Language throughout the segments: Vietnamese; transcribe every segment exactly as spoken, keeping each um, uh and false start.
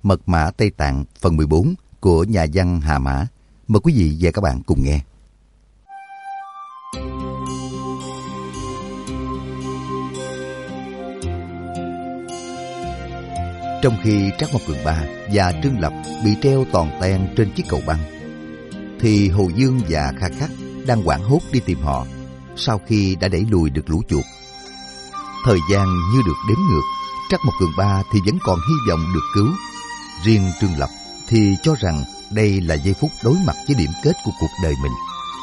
Mật mã Tây Tạng phần mười bốn của nhà văn Hà Mã. Mời quý vị và các bạn cùng nghe. Trong khi Trác Mộc Cường Ba và Trương Lập bị treo toàn ten trên chiếc cầu băng, thì Hồ Dương và Kha Khắc đang hoảng hốt đi tìm họ sau khi đã đẩy lùi được lũ chuột. Thời gian như được đếm ngược, Trác Mộc Cường Ba thì vẫn còn hy vọng được cứu. Riêng Trương Lập thì cho rằng đây là giây phút đối mặt với điểm kết của cuộc đời mình.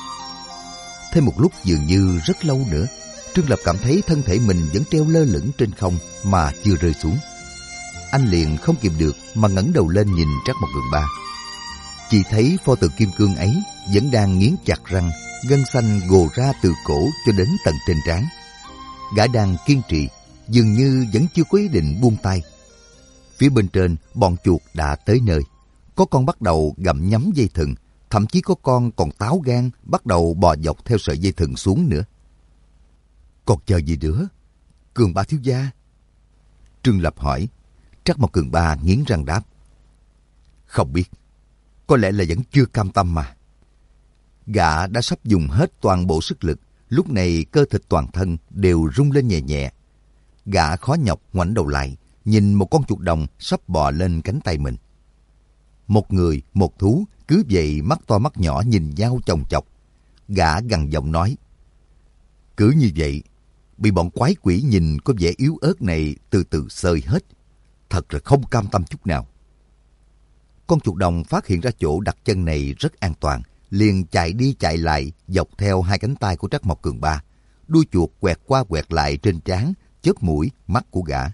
Thêm một lúc dường như rất lâu nữa, Trương Lập cảm thấy thân thể mình vẫn treo lơ lửng trên không mà chưa rơi xuống. Anh liền không kìm được mà ngẩng đầu lên nhìn Trác Mộc Cường Ba. Chỉ thấy pho tượng kim cương ấy vẫn đang nghiến chặt răng, gân xanh gồ ra từ cổ cho đến tận trên trán. Gã đang kiên trì, dường như vẫn chưa có ý định buông tay. Phía bên trên, bọn chuột đã tới nơi. Có con bắt đầu gặm nhấm dây thừng, thậm chí có con còn táo gan bắt đầu bò dọc theo sợi dây thừng xuống nữa. Còn chờ gì nữa? Cường Ba thiếu gia? Trương Lập hỏi. Trác Mộc Cường Ba nghiến răng đáp. Không biết. Có lẽ là vẫn chưa cam tâm mà. Gã đã sắp dùng hết toàn bộ sức lực, lúc này cơ thịt toàn thân đều rung lên nhẹ nhẹ. Gã khó nhọc ngoảnh đầu lại, nhìn một con chuột đồng sắp bò lên cánh tay mình. Một người, một thú, cứ vậy mắt to mắt nhỏ nhìn nhau chồng chọc. Gã gằn giọng nói. Cứ như vậy, bị bọn quái quỷ nhìn có vẻ yếu ớt này từ từ xơi hết. Thật là không cam tâm chút nào. Con chuột đồng phát hiện ra chỗ đặt chân này rất an toàn, liền chạy đi chạy lại dọc theo hai cánh tay của Trác Mộc Cường Ba. Đuôi chuột quẹt qua quẹt lại trên trán, chớp mũi, mắt của gã.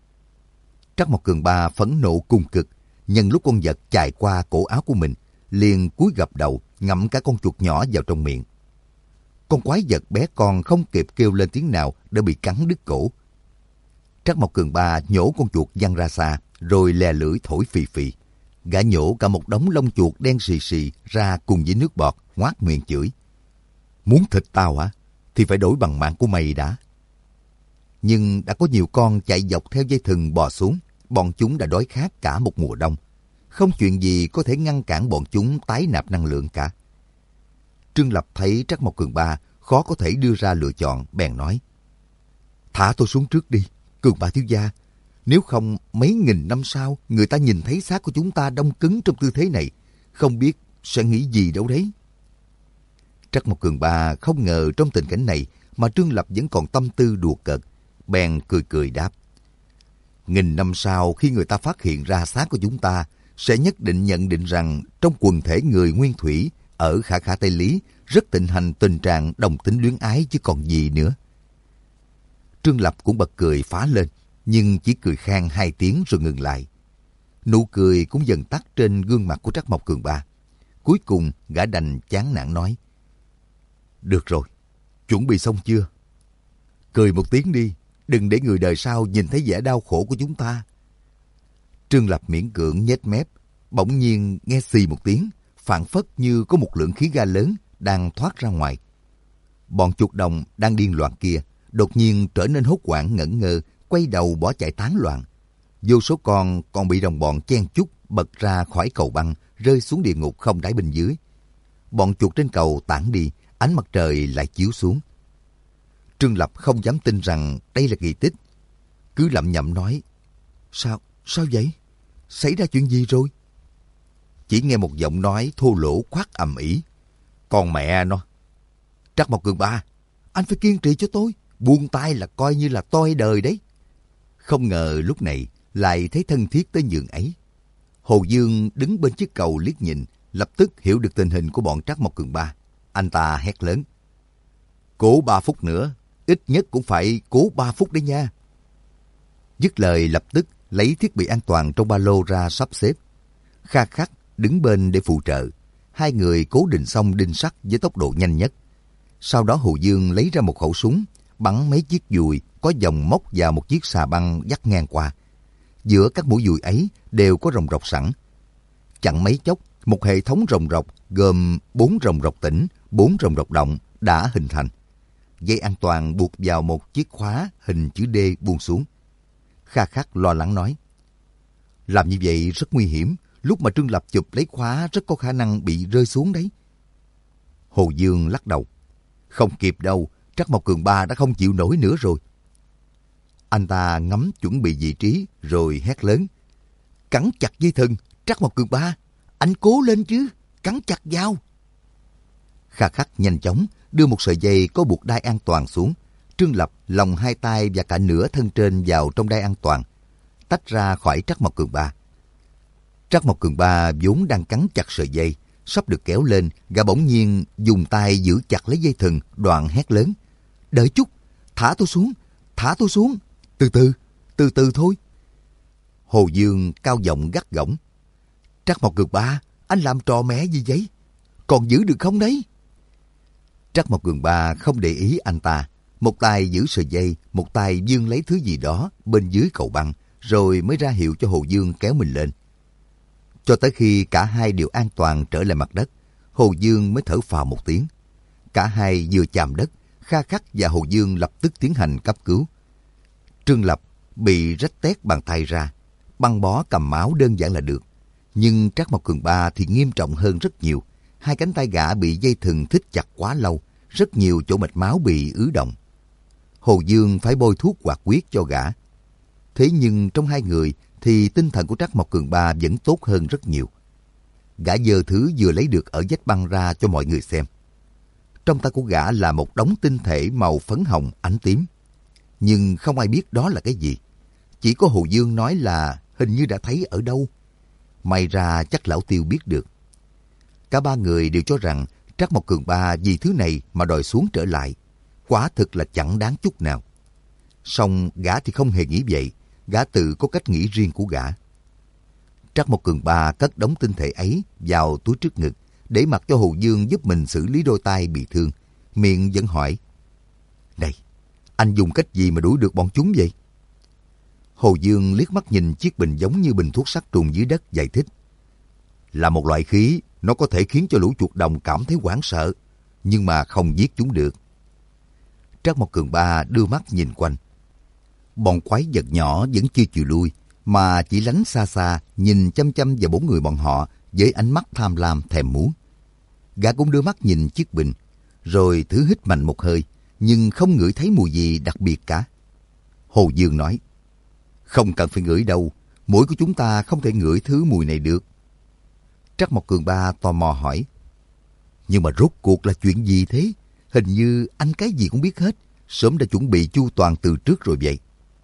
Trác Mộc Cường Ba phẫn nộ cùng cực, nhân lúc con vật chạy qua cổ áo của mình, liền cúi gập đầu ngậm cả con chuột nhỏ vào trong miệng. Con quái vật bé con không kịp kêu lên tiếng nào đã bị cắn đứt cổ. Trác Mộc Cường Ba nhổ con chuột văng ra xa, rồi lè lưỡi thổi phì phì. Gã nhổ cả một đống lông chuột đen xì xì ra cùng với nước bọt, ngoác miệng chửi. Muốn thịt tao hả? Thì phải đổi bằng mạng của mày đã. Nhưng đã có nhiều con chạy dọc theo dây thừng bò xuống, bọn chúng đã đói khát cả một mùa đông. Không chuyện gì có thể ngăn cản bọn chúng tái nạp năng lượng cả. Trương Lập thấy Trác Mộc Cường Ba khó có thể đưa ra lựa chọn, bèn nói. Thả tôi xuống trước đi, Cường Ba thiếu gia. Nếu không, mấy nghìn năm sau, người ta nhìn thấy xác của chúng ta đông cứng trong tư thế này, không biết sẽ nghĩ gì đâu đấy. Trác Mộc Cường Ba không ngờ trong tình cảnh này mà Trương Lập vẫn còn tâm tư đùa cợt, bèn cười cười đáp. Nghìn năm sau khi người ta phát hiện ra xác của chúng ta, sẽ nhất định nhận định rằng trong quần thể người nguyên thủy ở Khả Khả Tây Lý rất thịnh hành tình trạng đồng tính luyến ái chứ còn gì nữa. Trương Lập cũng bật cười phá lên, nhưng chỉ cười khan hai tiếng rồi ngừng lại. Nụ cười cũng dần tắt trên gương mặt của Trác Mộc Cường Ba. Cuối cùng gã đành chán nản nói. Được rồi, chuẩn bị xong chưa? Cười một tiếng đi, đừng để người đời sau nhìn thấy vẻ đau khổ của chúng ta. Trương Lập miễn cưỡng nhếch mép, bỗng nhiên nghe xì một tiếng, phảng phất như có một lượng khí ga lớn đang thoát ra ngoài. Bọn chuột đồng đang điên loạn kia đột nhiên trở nên hốt hoảng ngẩn ngơ, quay đầu bỏ chạy tán loạn. Vô số con còn bị đồng bọn chen chúc bật ra khỏi cầu băng, rơi xuống địa ngục không đáy bên dưới. Bọn chuột trên cầu tản đi, ánh mặt trời lại chiếu xuống. Trương Lập không dám tin rằng đây là kỳ tích, cứ lẩm nhẩm nói. Sao, sao vậy? Xảy ra chuyện gì rồi? Chỉ nghe một giọng nói thô lỗ khoác ầm ĩ. Còn mẹ nó! Trác Mộc Cường Ba, anh phải kiên trì cho tôi, buông tay là coi như là toi đời đấy. Không ngờ lúc này lại thấy thân thiết tới nhường ấy. Hồ Dương đứng bên chiếc cầu liếc nhìn, lập tức hiểu được tình hình của bọn Trác Mộc Cường Ba. Anh ta hét lớn. Cố ba phút nữa, ít nhất cũng phải cố ba phút đấy nha. Dứt lời lập tức lấy thiết bị an toàn trong ba lô ra sắp xếp. Kha Khắc đứng bên để phụ trợ. Hai người cố định xong đinh sắt với tốc độ nhanh nhất. Sau đó Hồ Dương lấy ra một khẩu súng, bắn mấy chiếc dùi có dòng móc vào một chiếc xà băng dắt ngang qua. Giữa các mũi dùi ấy đều có rồng rọc sẵn. Chẳng mấy chốc, một hệ thống rồng rọc gồm bốn rồng rọc tĩnh, bốn rồng rọc động đã hình thành. Dây an toàn buộc vào một chiếc khóa hình chữ D buông xuống. Kha Khắc lo lắng nói. Làm như vậy rất nguy hiểm, lúc mà Trương Lập chụp lấy khóa rất có khả năng bị rơi xuống đấy. Hồ Dương lắc đầu. Không kịp đâu, Trắc Mộc Cường Ba đã không chịu nổi nữa rồi. Anh ta ngắm chuẩn bị vị trí rồi hét lớn. Cắn chặt dây thừng, Trắc Mộc Cường Ba, anh cố lên chứ, cắn chặt vào. Kha Khắc nhanh chóng đưa một sợi dây có buộc đai an toàn xuống. Trương Lập lồng hai tay và cả nửa thân trên vào trong đai an toàn, tách ra khỏi Trắc Mộc Cường Ba. Trắc Mộc Cường Ba vốn đang cắn chặt sợi dây, sắp được kéo lên, gã bỗng nhiên dùng tay giữ chặt lấy dây thừng, đoạn hét lớn. Đợi chút, thả tôi xuống, thả tôi xuống, từ từ, từ từ thôi. Hồ Dương cao giọng gắt gỏng. Trắc Mộc Cường Ba, anh làm trò mẹ gì vậy? Còn giữ được không đấy? Trắc Mộc Cường Ba không để ý anh ta, một tay giữ sợi dây, một tay vươn lấy thứ gì đó bên dưới cầu băng, rồi mới ra hiệu cho Hồ Dương kéo mình lên. Cho tới khi cả hai đều an toàn trở lại mặt đất, Hồ Dương mới thở phào một tiếng. Cả hai vừa chạm đất, Kha Khắc và Hồ Dương lập tức tiến hành cấp cứu. Trương Lập bị rách tét bàn tay ra, băng bó cầm máu đơn giản là được. Nhưng Trắc Mộc Cường Ba thì nghiêm trọng hơn rất nhiều. Hai cánh tay gã bị dây thừng thít chặt quá lâu, rất nhiều chỗ mạch máu bị ứ động. Hồ Dương phải bôi thuốc hoạt huyết cho gã. Thế nhưng trong hai người thì tinh thần của Trắc Mộc Cường Ba vẫn tốt hơn rất nhiều. Gã giơ thứ vừa lấy được ở vách băng ra cho mọi người xem. Trong tay của gã là một đống tinh thể màu phấn hồng ánh tím. Nhưng không ai biết đó là cái gì. Chỉ có Hồ Dương nói là hình như đã thấy ở đâu. May ra chắc lão Tiêu biết được. Cả ba người đều cho rằng Trắc Mộc Cường Ba vì thứ này mà đòi xuống trở lại. Quả thực là chẳng đáng chút nào. Song gã thì không hề nghĩ vậy. Gã tự có cách nghĩ riêng của gã. Trắc Mộc Cường Ba cất đống tinh thể ấy vào túi trước ngực, để mặc cho Hồ Dương giúp mình xử lý đôi tay bị thương. Miệng vẫn hỏi. Này, anh dùng cách gì mà đuổi được bọn chúng vậy? Hồ Dương liếc mắt nhìn chiếc bình giống như bình thuốc sát trùng dưới đất, giải thích. Là một loại khí, nó có thể khiến cho lũ chuột đồng cảm thấy hoảng sợ, nhưng mà không giết chúng được. Trắc Mộc Cường Ba đưa mắt nhìn quanh. Bọn quái vật nhỏ vẫn chưa chịu lui, mà chỉ lánh xa xa, nhìn chăm chăm vào bốn người bọn họ với ánh mắt tham lam thèm muốn. Gã cũng đưa mắt nhìn chiếc bình, rồi thử hít mạnh một hơi, nhưng không ngửi thấy mùi gì đặc biệt cả. Hồ Dương nói, không cần phải ngửi đâu, mũi của chúng ta không thể ngửi thứ mùi này được. Trắc Mộc Cường Ba tò mò hỏi, nhưng mà rốt cuộc là chuyện gì thế? Hình như anh cái gì cũng biết hết, sớm đã chuẩn bị chu toàn từ trước rồi vậy.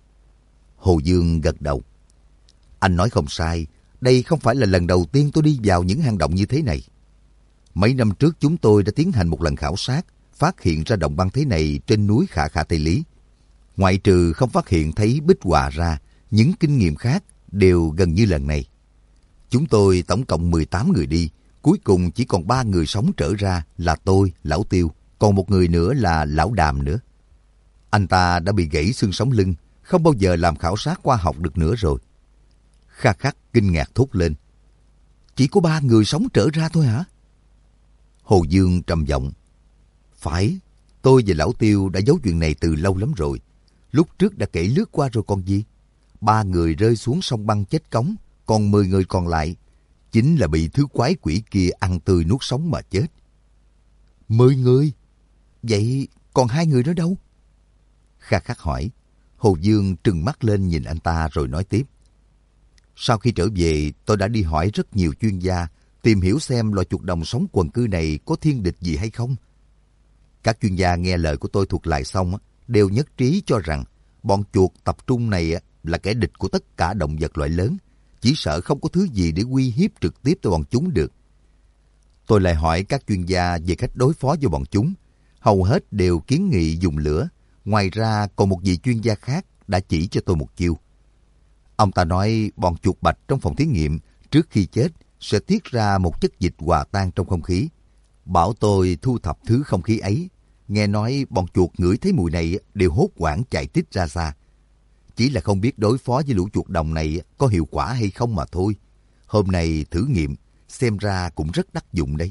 Hồ Dương gật đầu. Anh nói không sai, đây không phải là lần đầu tiên tôi đi vào những hang động như thế này. Mấy năm trước chúng tôi đã tiến hành một lần khảo sát, phát hiện ra động băng thế này trên núi Khả Khả Tây Lý. Ngoại trừ không phát hiện thấy bích họa ra, những kinh nghiệm khác đều gần như lần này. Chúng tôi tổng cộng mười tám người đi, cuối cùng chỉ còn ba người sống trở ra là tôi, Lão Tiêu, còn một người nữa là Lão Đàm nữa. Anh ta đã bị gãy xương sống lưng, không bao giờ làm khảo sát khoa học được nữa rồi. Kha Khắc kinh ngạc thốt lên. Chỉ có ba người sống trở ra thôi hả? Hồ Dương trầm giọng. Phải, tôi và Lão Tiêu đã giấu chuyện này từ lâu lắm rồi. Lúc trước đã kể lướt qua rồi còn gì. Ba người rơi xuống sông băng chết cống, còn mười người còn lại chính là bị thứ quái quỷ kia ăn tươi nuốt sống mà chết. Mười người? Vậy còn hai người nữa đâu? Kha Khắc hỏi. Hồ Dương trừng mắt lên nhìn anh ta rồi nói tiếp. Sau khi trở về, tôi đã đi hỏi rất nhiều chuyên gia, tìm hiểu xem loài chuột đồng sống quần cư này có thiên địch gì hay không. Các chuyên gia nghe lời của tôi thuật lại xong, đều nhất trí cho rằng bọn chuột tập trung này là kẻ địch của tất cả động vật loại lớn, chỉ sợ không có thứ gì để uy hiếp trực tiếp tới bọn chúng được. Tôi lại hỏi các chuyên gia về cách đối phó với bọn chúng, hầu hết đều kiến nghị dùng lửa. Ngoài ra còn một vị chuyên gia khác đã chỉ cho tôi một chiêu. Ông ta nói bọn chuột bạch trong phòng thí nghiệm trước khi chết sẽ tiết ra một chất dịch hòa tan trong không khí. Bảo tôi thu thập thứ không khí ấy. Nghe nói bọn chuột ngửi thấy mùi này đều hốt hoảng chạy tít ra xa. Chỉ là không biết đối phó với lũ chuột đồng này có hiệu quả hay không mà thôi. Hôm nay thử nghiệm, xem ra cũng rất đắc dụng đấy.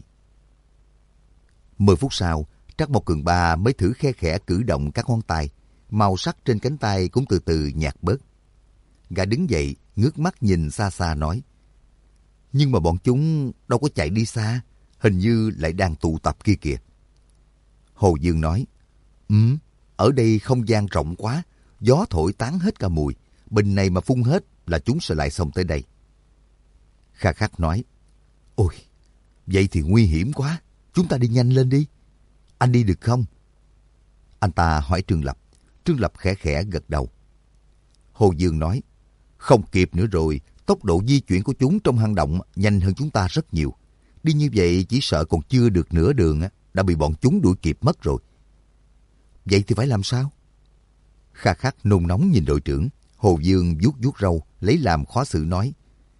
Mười phút sau, Trắc Mộc Cường Ba mới thử khe khẽ cử động các ngón tay. Màu sắc trên cánh tay cũng từ từ nhạt bớt. Gã đứng dậy, ngước mắt nhìn xa xa nói, nhưng mà bọn chúng đâu có chạy đi xa, hình như lại đang tụ tập kia kìa. Hồ Dương nói, Ừ, ở đây không gian rộng quá, gió thổi tán hết cả mùi, bình này mà phun hết là chúng sẽ lại xông tới đây. Kha Khắc nói, Ôi, vậy thì nguy hiểm quá, chúng ta đi nhanh lên đi. Anh đi được không? Anh ta hỏi Trương Lập. Trương Lập khẽ khẽ gật đầu. Hồ Dương nói, không kịp nữa rồi, tốc độ di chuyển của chúng trong hang động nhanh hơn chúng ta rất nhiều. Đi như vậy chỉ sợ còn chưa được nửa đường đã bị bọn chúng đuổi kịp mất rồi. Vậy thì phải làm sao? Kha Khắc nôn nóng nhìn đội trưởng. Hồ Dương vuốt vuốt râu, lấy làm khó xử nói,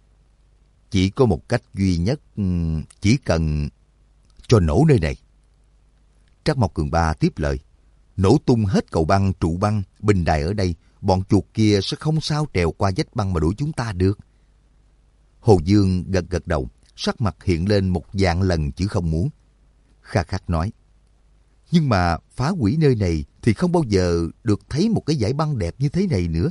chỉ có một cách duy nhất, chỉ cần cho nổ nơi này. Trác Mộc Cường Ba tiếp lời, nổ tung hết cầu băng, trụ băng, bình đài ở đây, bọn chuột kia sẽ không sao trèo qua vách băng mà đuổi chúng ta được. Hồ Dương gật gật đầu, sắc mặt hiện lên một vạn lần chữ không muốn. Kha Khắc nói, nhưng mà phá hủy nơi này thì không bao giờ được thấy một cái dải băng đẹp như thế này nữa.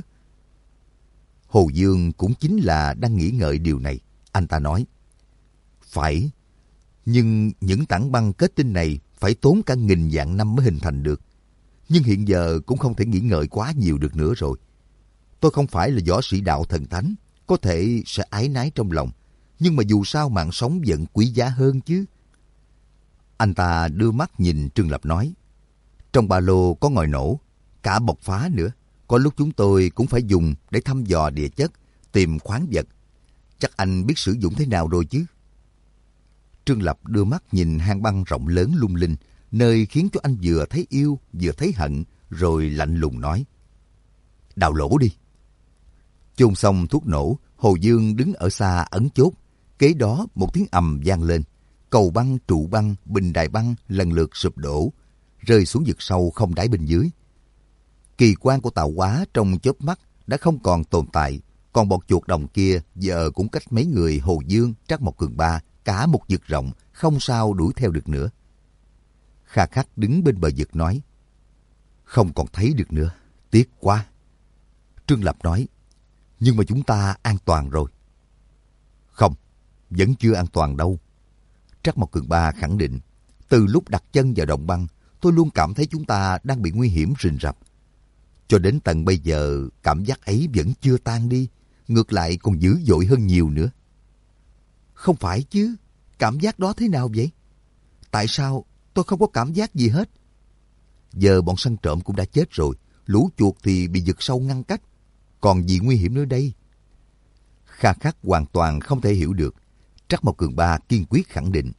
Hồ Dương cũng chính là đang nghĩ ngợi điều này. Anh ta nói, phải, nhưng những tảng băng kết tinh này phải tốn cả nghìn vạn năm mới hình thành được. Nhưng hiện giờ cũng không thể nghĩ ngợi quá nhiều được nữa rồi. Tôi không phải là võ sĩ đạo thần thánh, có thể sẽ ái nái trong lòng, nhưng mà dù sao mạng sống vẫn quý giá hơn chứ. Anh ta đưa mắt nhìn Trương Lập nói, trong ba lô có ngòi nổ, cả bộc phá nữa. Có lúc chúng tôi cũng phải dùng để thăm dò địa chất, tìm khoáng vật. Chắc anh biết sử dụng thế nào rồi chứ? Trương Lập đưa mắt nhìn hang băng rộng lớn lung linh, nơi khiến cho anh vừa thấy yêu, vừa thấy hận, rồi lạnh lùng nói, đào lỗ đi. Chôn xong thuốc nổ, Hồ Dương đứng ở xa ấn chốt. Kế đó một tiếng ầm vang lên. Cầu băng, trụ băng, bình đài băng lần lượt sụp đổ, rơi xuống vực sâu không đáy bên dưới. Kỳ quan của tạo hóa trong chớp mắt đã không còn tồn tại, còn bọn chuột đồng kia giờ cũng cách mấy người Hồ Dương, Trác Mộc Cường Ba cả một vực rộng, không sao đuổi theo được nữa. Kha Khắc đứng bên bờ vực nói, không còn thấy được nữa, tiếc quá. Trương Lập nói, nhưng mà chúng ta an toàn rồi. Không, vẫn chưa an toàn đâu. Trác Mộc Cường Ba khẳng định, từ lúc đặt chân vào động băng, tôi luôn cảm thấy chúng ta đang bị nguy hiểm rình rập. Cho đến tận bây giờ, cảm giác ấy vẫn chưa tan đi, ngược lại còn dữ dội hơn nhiều nữa. Không phải chứ, cảm giác đó thế nào vậy? Tại sao tôi không có cảm giác gì hết? Giờ bọn săn trộm cũng đã chết rồi, lũ chuột thì bị vực sâu ngăn cách, còn gì nguy hiểm nữa đây? Kha Khắc hoàn toàn không thể hiểu được. Trác Mộc Cường Ba kiên quyết khẳng định,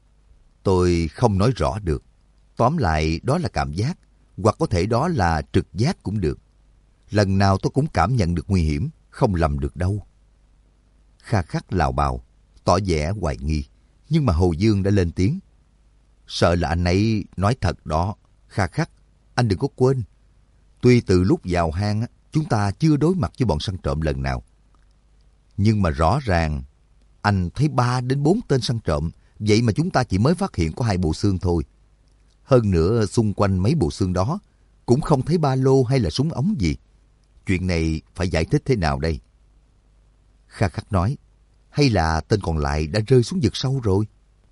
tôi không nói rõ được. Tóm lại đó là cảm giác, hoặc có thể đó là trực giác cũng được. Lần nào tôi cũng cảm nhận được nguy hiểm, không lầm được đâu. Kha Khắc lào bào, tỏ vẻ hoài nghi, nhưng mà Hồ Dương đã lên tiếng. Sợ là anh ấy nói thật đó. Kha Khắc, anh đừng có quên. Tuy từ lúc vào hang, chúng ta chưa đối mặt với bọn săn trộm lần nào. Nhưng mà rõ ràng, anh thấy ba đến bốn tên săn trộm, vậy mà chúng ta chỉ mới phát hiện có hai bộ xương thôi. Hơn nữa, xung quanh mấy bộ xương đó, cũng không thấy ba lô hay là súng ống gì. Chuyện này phải giải thích thế nào đây? Kha Khắc nói, hay là tên còn lại đã rơi xuống vực sâu rồi?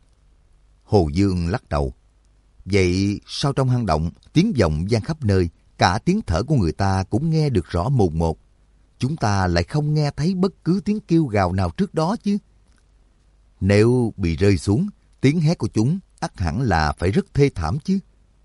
Hồ Dương lắc đầu. Vậy sao trong hang động, tiếng vọng vang khắp nơi, cả tiếng thở của người ta cũng nghe được rõ mồn một. Chúng ta lại không nghe thấy bất cứ tiếng kêu gào nào trước đó chứ. Nếu bị rơi xuống, tiếng hét của chúng ắt hẳn là phải rất thê thảm chứ.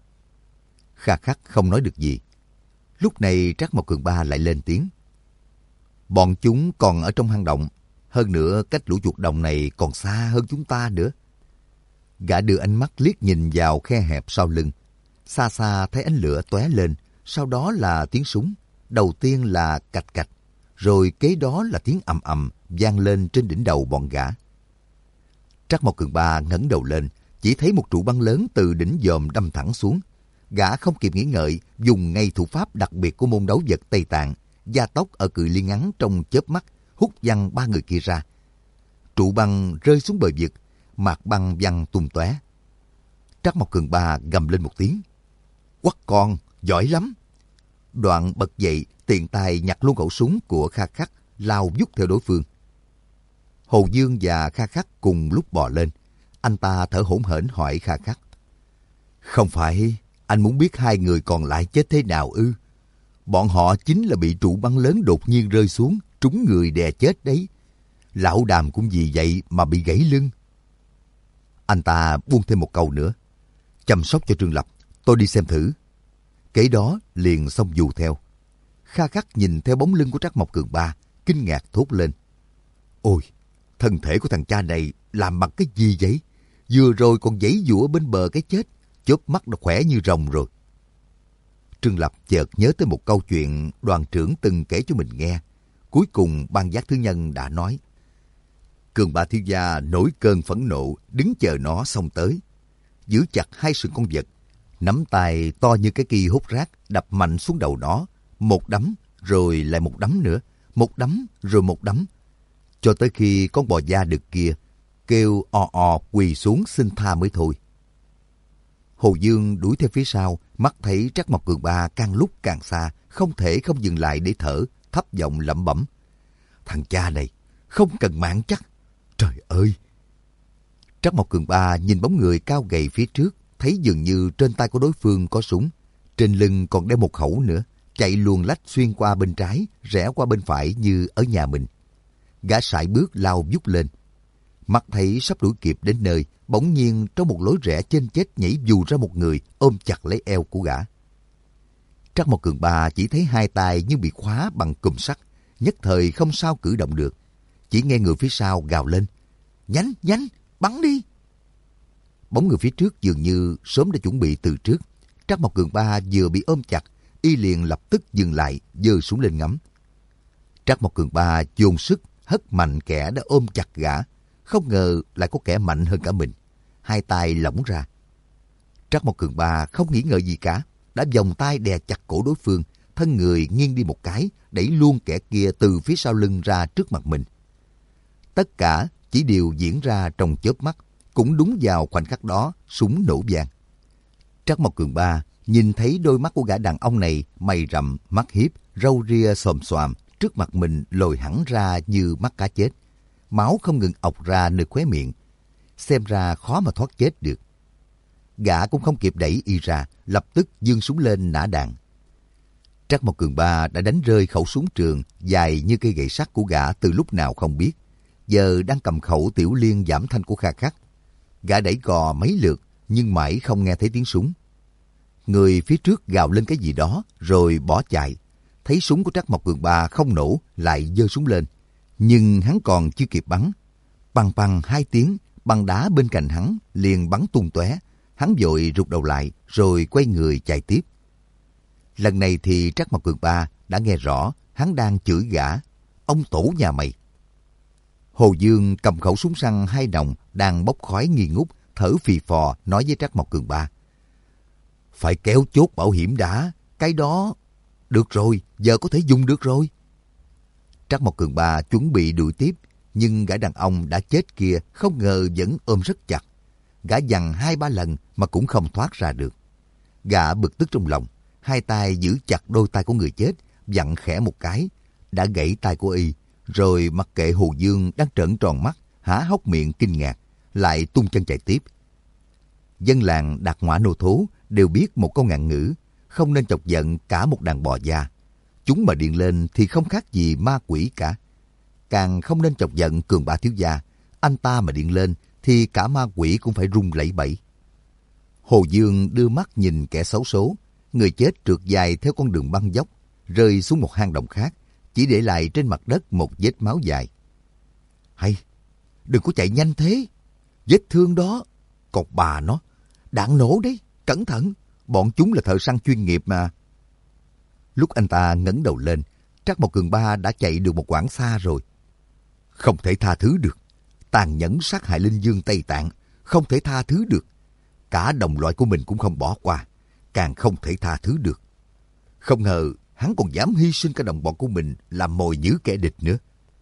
Kha Khắc không nói được gì. Lúc này Trác Mộc Cường Ba lại lên tiếng. Bọn chúng còn ở trong hang động, hơn nữa cách lũ chuột đồng này còn xa hơn chúng ta nữa. Gã đưa ánh mắt liếc nhìn vào khe hẹp sau lưng. Xa xa thấy ánh lửa tóe lên, sau đó là tiếng súng. Đầu tiên là cạch cạch, rồi kế đó là tiếng ầm ầm vang lên trên đỉnh đầu bọn gã. Trác Mộc Cường Ba ngẩng đầu lên, chỉ thấy một trụ băng lớn từ đỉnh dòm đâm thẳng xuống. Gã không kịp nghĩ ngợi, dùng ngay thủ pháp đặc biệt của môn đấu vật Tây Tạng, gia tốc ở cự ly ngắn trong chớp mắt, hút văng ba người kia ra. Trụ băng rơi xuống bờ vực, mạc băng văng tung tóe. Trác Mộc Cường Ba gầm lên một tiếng. Quắc con, giỏi lắm! Đoạn bật dậy, tiện tay nhặt luôn khẩu súng của Kha Khắc, lao vút theo đối phương. Hồ Dương và Kha Khắc cùng lúc bò lên. Anh ta thở hổn hển hỏi Kha Khắc: Không phải anh muốn biết hai người còn lại chết thế nào ư? Bọn họ chính là bị trụ băng lớn đột nhiên rơi xuống, trúng người đè chết đấy. Lão Đàm cũng vì vậy mà bị gãy lưng. Anh ta buông thêm một câu nữa: Chăm sóc cho Trương Lập, tôi đi xem thử. Kế đó liền xông dù theo. Kha Khắc nhìn theo bóng lưng của Trác Mộc Cường Ba, kinh ngạc thốt lên: Ôi, thân thể của thằng cha này làm bằng cái gì vậy? Vừa rồi còn giãy giụa bên bờ cái chết, chớp mắt đã khỏe như rồng rồi. Trương Lập chợt nhớ tới một câu chuyện đoàn trưởng từng kể cho mình nghe. Cuối cùng Ban Giác Thứ Nhân đã nói: Cường Ba thiếu gia nổi cơn phẫn nộ, đứng chờ nó xông tới, giữ chặt hai sừng con vật, nắm tay to như cái ki hút rác đập mạnh xuống đầu nó, một đấm rồi lại một đấm nữa, một đấm rồi một đấm, cho tới khi con bò da đực kia kêu o o quỳ xuống xin tha mới thôi. Hồ Dương đuổi theo phía sau, mắt thấy Trác Mộc Cường Ba càng lúc càng xa, không thể không dừng lại để thở, thấp giọng lẩm bẩm: Thằng cha này không cần mạng chắc. Trời ơi! Trác Mộc Cường Ba nhìn bóng người cao gầy phía trước, thấy dường như trên tay của đối phương có súng, trên lưng còn đeo một khẩu nữa, chạy luồn lách xuyên qua bên trái, rẽ qua bên phải như ở nhà mình. Gã sải bước lao vút lên. Mắt thấy sắp đuổi kịp đến nơi, bỗng nhiên trong một lối rẽ chênh chếch nhảy vù ra một người ôm chặt lấy eo của gã. Trác Mộc Cường Ba chỉ thấy hai tay như bị khóa bằng cùm sắt, nhất thời không sao cử động được. Chỉ nghe người phía sau gào lên: Nhanh, nhanh, bắn đi! Bóng người phía trước dường như sớm đã chuẩn bị từ trước. Trác Mộc Cường Ba vừa bị ôm chặt, y liền lập tức dừng lại, giơ súng lên ngắm. Trác Mộc Cường Ba dồn sức hất mạnh kẻ đã ôm chặt gã. Không ngờ lại có kẻ mạnh hơn cả mình. Hai tay lỏng ra. Trác Mộc Cường Ba không nghĩ ngợi gì cả, đã vòng tay đè chặt cổ đối phương, thân người nghiêng đi một cái, đẩy luôn kẻ kia từ phía sau lưng ra trước mặt mình. Tất cả chỉ đều diễn ra trong chớp mắt, cũng đúng vào khoảnh khắc đó, súng nổ vang. Trác Mộc Cường Ba nhìn thấy đôi mắt của gã đàn ông này mày rậm, mắt hiếp, râu ria xồm xoàm, trước mặt mình lồi hẳn ra như mắt cá chết. Máu không ngừng ọc ra nơi khóe miệng. Xem ra khó mà thoát chết được. Gã cũng không kịp đẩy y ra, lập tức giương súng lên nã đạn. Trác Mộc Cường Ba đã đánh rơi khẩu súng trường dài như cây gậy sắt của gã từ lúc nào không biết. Giờ đang cầm khẩu tiểu liên giảm thanh của Kha Khắc. Gã đẩy cò mấy lượt nhưng mãi không nghe thấy tiếng súng. Người phía trước gào lên cái gì đó rồi bỏ chạy. Thấy súng của Trác Mộc Cường Ba không nổ, lại giơ súng lên. Nhưng hắn còn chưa kịp bắn. Păng păng hai tiếng, băng đá bên cạnh hắn liền bắn tung tóe. Hắn vội rụt đầu lại rồi quay người chạy tiếp. Lần này thì Trác Mộc Cường Ba đã nghe rõ hắn đang chửi gã: Ông tổ nhà mày! Hồ Dương cầm khẩu súng săn hai nòng đang bốc khói nghi ngút, thở phì phò nói với Trác Mộc Cường Ba: Phải kéo chốt bảo hiểm đã, cái đó... Được rồi, giờ có thể dùng được rồi. Trác Mộc Cường Ba chuẩn bị đuổi tiếp, nhưng gã đàn ông đã chết kia không ngờ vẫn ôm rất chặt. Gã giằng hai ba lần mà cũng không thoát ra được. Gã bực tức trong lòng, hai tay giữ chặt đôi tay của người chết, vặn khẽ một cái, đã gãy tay của y, rồi mặc kệ Hồ Dương đang trợn tròn mắt, há hốc miệng kinh ngạc, lại tung chân chạy tiếp. Dân làng Đạt Ngoã Nô Thố đều biết một câu ngạn ngữ: không nên chọc giận cả một đàn bò da. Chúng mà điện lên thì không khác gì ma quỷ cả. Càng không nên chọc giận Cường Ba thiếu gia. Anh ta mà điện lên thì cả ma quỷ cũng phải run lẩy bẩy. Hồ Dương đưa mắt nhìn kẻ xấu số. Người chết trượt dài theo con đường băng dốc, rơi xuống một hang động khác, chỉ để lại trên mặt đất một vết máu dài. Hay, đừng có chạy nhanh thế. Vết thương đó, còn bà nó, đạn nổ đấy, cẩn thận. Bọn chúng là thợ săn chuyên nghiệp mà. Lúc anh ta ngẩng đầu lên, Trác Mộc Cường Ba đã chạy được một quãng xa rồi. Không thể tha thứ được. Tàn nhẫn sát hại Linh Dương Tây Tạng, không thể tha thứ được. Cả đồng loại của mình cũng không bỏ qua, càng không thể tha thứ được. Không ngờ hắn còn dám hy sinh cả đồng bọn của mình làm mồi nhử kẻ địch nữa.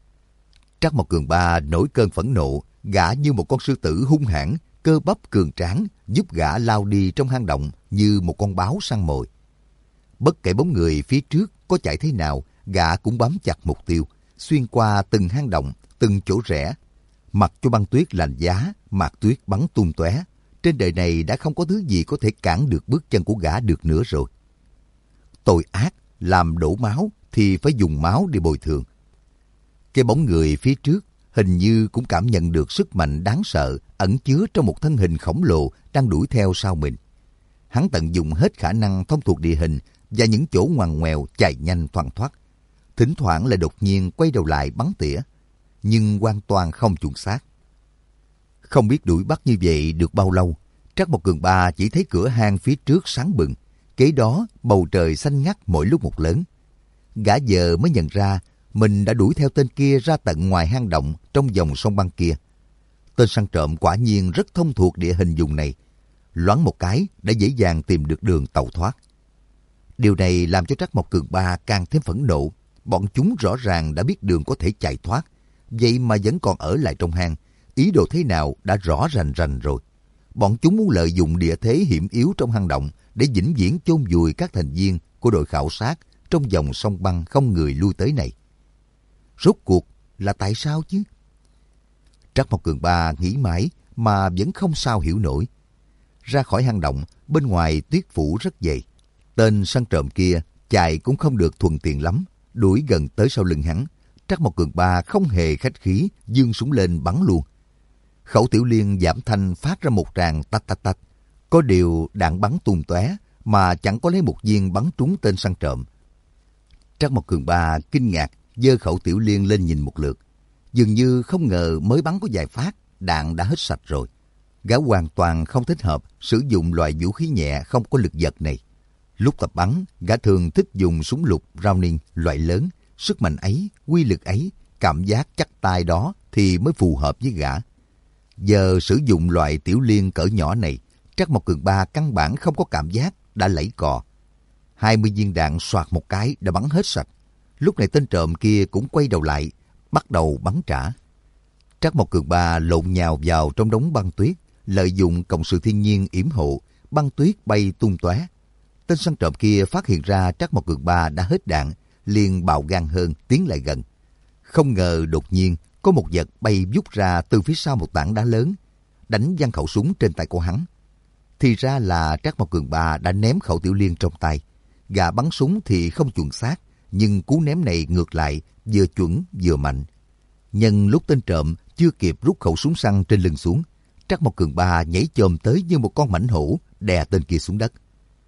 Trác Mộc Cường Ba nổi cơn phẫn nộ, gã như một con sư tử hung hãn, cơ bắp cường tráng, giúp gã lao đi trong hang động như một con báo săn mồi. Bất kể bóng người phía trước có chạy thế nào, gã cũng bám chặt mục tiêu, xuyên qua từng hang động, từng chỗ rẽ, mặc cho băng tuyết lạnh giá, mạt tuyết bắn tung tóe. Trên đời này đã không có thứ gì có thể cản được bước chân của gã được nữa rồi. Tội ác, làm đổ máu thì phải dùng máu để bồi thường. Cái bóng người phía trước hình như cũng cảm nhận được sức mạnh đáng sợ ẩn chứa trong một thân hình khổng lồ đang đuổi theo sau mình. Hắn tận dụng hết khả năng thông thuộc địa hình và những chỗ ngoằn ngoèo chạy nhanh thoăn thoắt. Thỉnh thoảng lại đột nhiên quay đầu lại bắn tỉa, nhưng hoàn toàn không chuẩn xác. Không biết đuổi bắt như vậy được bao lâu, Trắc Mộc Cường Ba chỉ thấy cửa hang phía trước sáng bừng, kế đó bầu trời xanh ngắt mỗi lúc một lớn. Gã giờ mới nhận ra mình đã đuổi theo tên kia ra tận ngoài hang động trong dòng sông băng kia. Tên săn trộm quả nhiên rất thông thuộc địa hình vùng này, loáng một cái đã dễ dàng tìm được đường tẩu thoát. Điều này làm cho Trắc Mộc Cường Ba càng thêm phẫn nộ. Bọn chúng rõ ràng đã biết đường có thể chạy thoát, vậy mà vẫn còn ở lại trong hang. Ý đồ thế nào đã rõ rành rành rồi. Bọn chúng muốn lợi dụng địa thế hiểm yếu trong hang động để vĩnh viễn chôn vùi các thành viên của đội khảo sát trong dòng sông băng không người lui tới này. Rốt cuộc là tại sao chứ? Trắc Mộc Cường Ba nghĩ mãi mà vẫn không sao hiểu nổi. Ra khỏi hang động, bên ngoài tuyết phủ rất dày. Tên săn trộm kia chạy cũng không được thuận tiện lắm, đuổi gần tới sau lưng hắn. Trắc Mộc Cường Ba không hề khách khí, giương súng lên bắn luôn. Khẩu tiểu liên giảm thanh phát ra một tràng tách tách tách. Có điều đạn bắn tung tóe mà chẳng có lấy một viên bắn trúng tên săn trộm. Trắc Mộc Cường Ba kinh ngạc giơ khẩu tiểu liên lên nhìn một lượt. Dường như không ngờ mới bắn có vài phát, đạn đã hết sạch rồi. Gã hoàn toàn không thích hợp sử dụng loại vũ khí nhẹ không có lực giật này. Lúc tập bắn, gã thường thích dùng súng lục Browning loại lớn. Sức mạnh ấy, quy lực ấy, cảm giác chắc tay đó thì mới phù hợp với gã. Giờ sử dụng loại tiểu liên cỡ nhỏ này, Trắc Mộc Cường Ba căn bản không có cảm giác đã lẫy cò. Hai mươi viên đạn soạt một cái đã bắn hết sạch. Lúc này tên trộm kia cũng quay đầu lại, bắt đầu bắn trả. Trắc Mộc Cường Ba lộn nhào vào trong đống băng tuyết, lợi dụng cộng sự thiên nhiên yểm hộ, băng tuyết bay tung tóe. Tên săn trộm kia phát hiện ra Trắc Mộc Cường Ba đã hết đạn, liền bạo gan hơn tiến lại gần. Không ngờ đột nhiên có một vật bay vút ra từ phía sau một tảng đá lớn, đánh văng khẩu súng trên tay của hắn. Thì ra là Trắc Mộc Cường Ba đã ném khẩu tiểu liên trong tay. Gã bắn súng thì không chuẩn xác, nhưng cú ném này ngược lại vừa chuẩn vừa mạnh. Nhân lúc tên trộm chưa kịp rút khẩu súng săn trên lưng xuống, Trắc Mộc Cường Ba nhảy chồm tới như một con mãnh hổ đè tên kia xuống đất.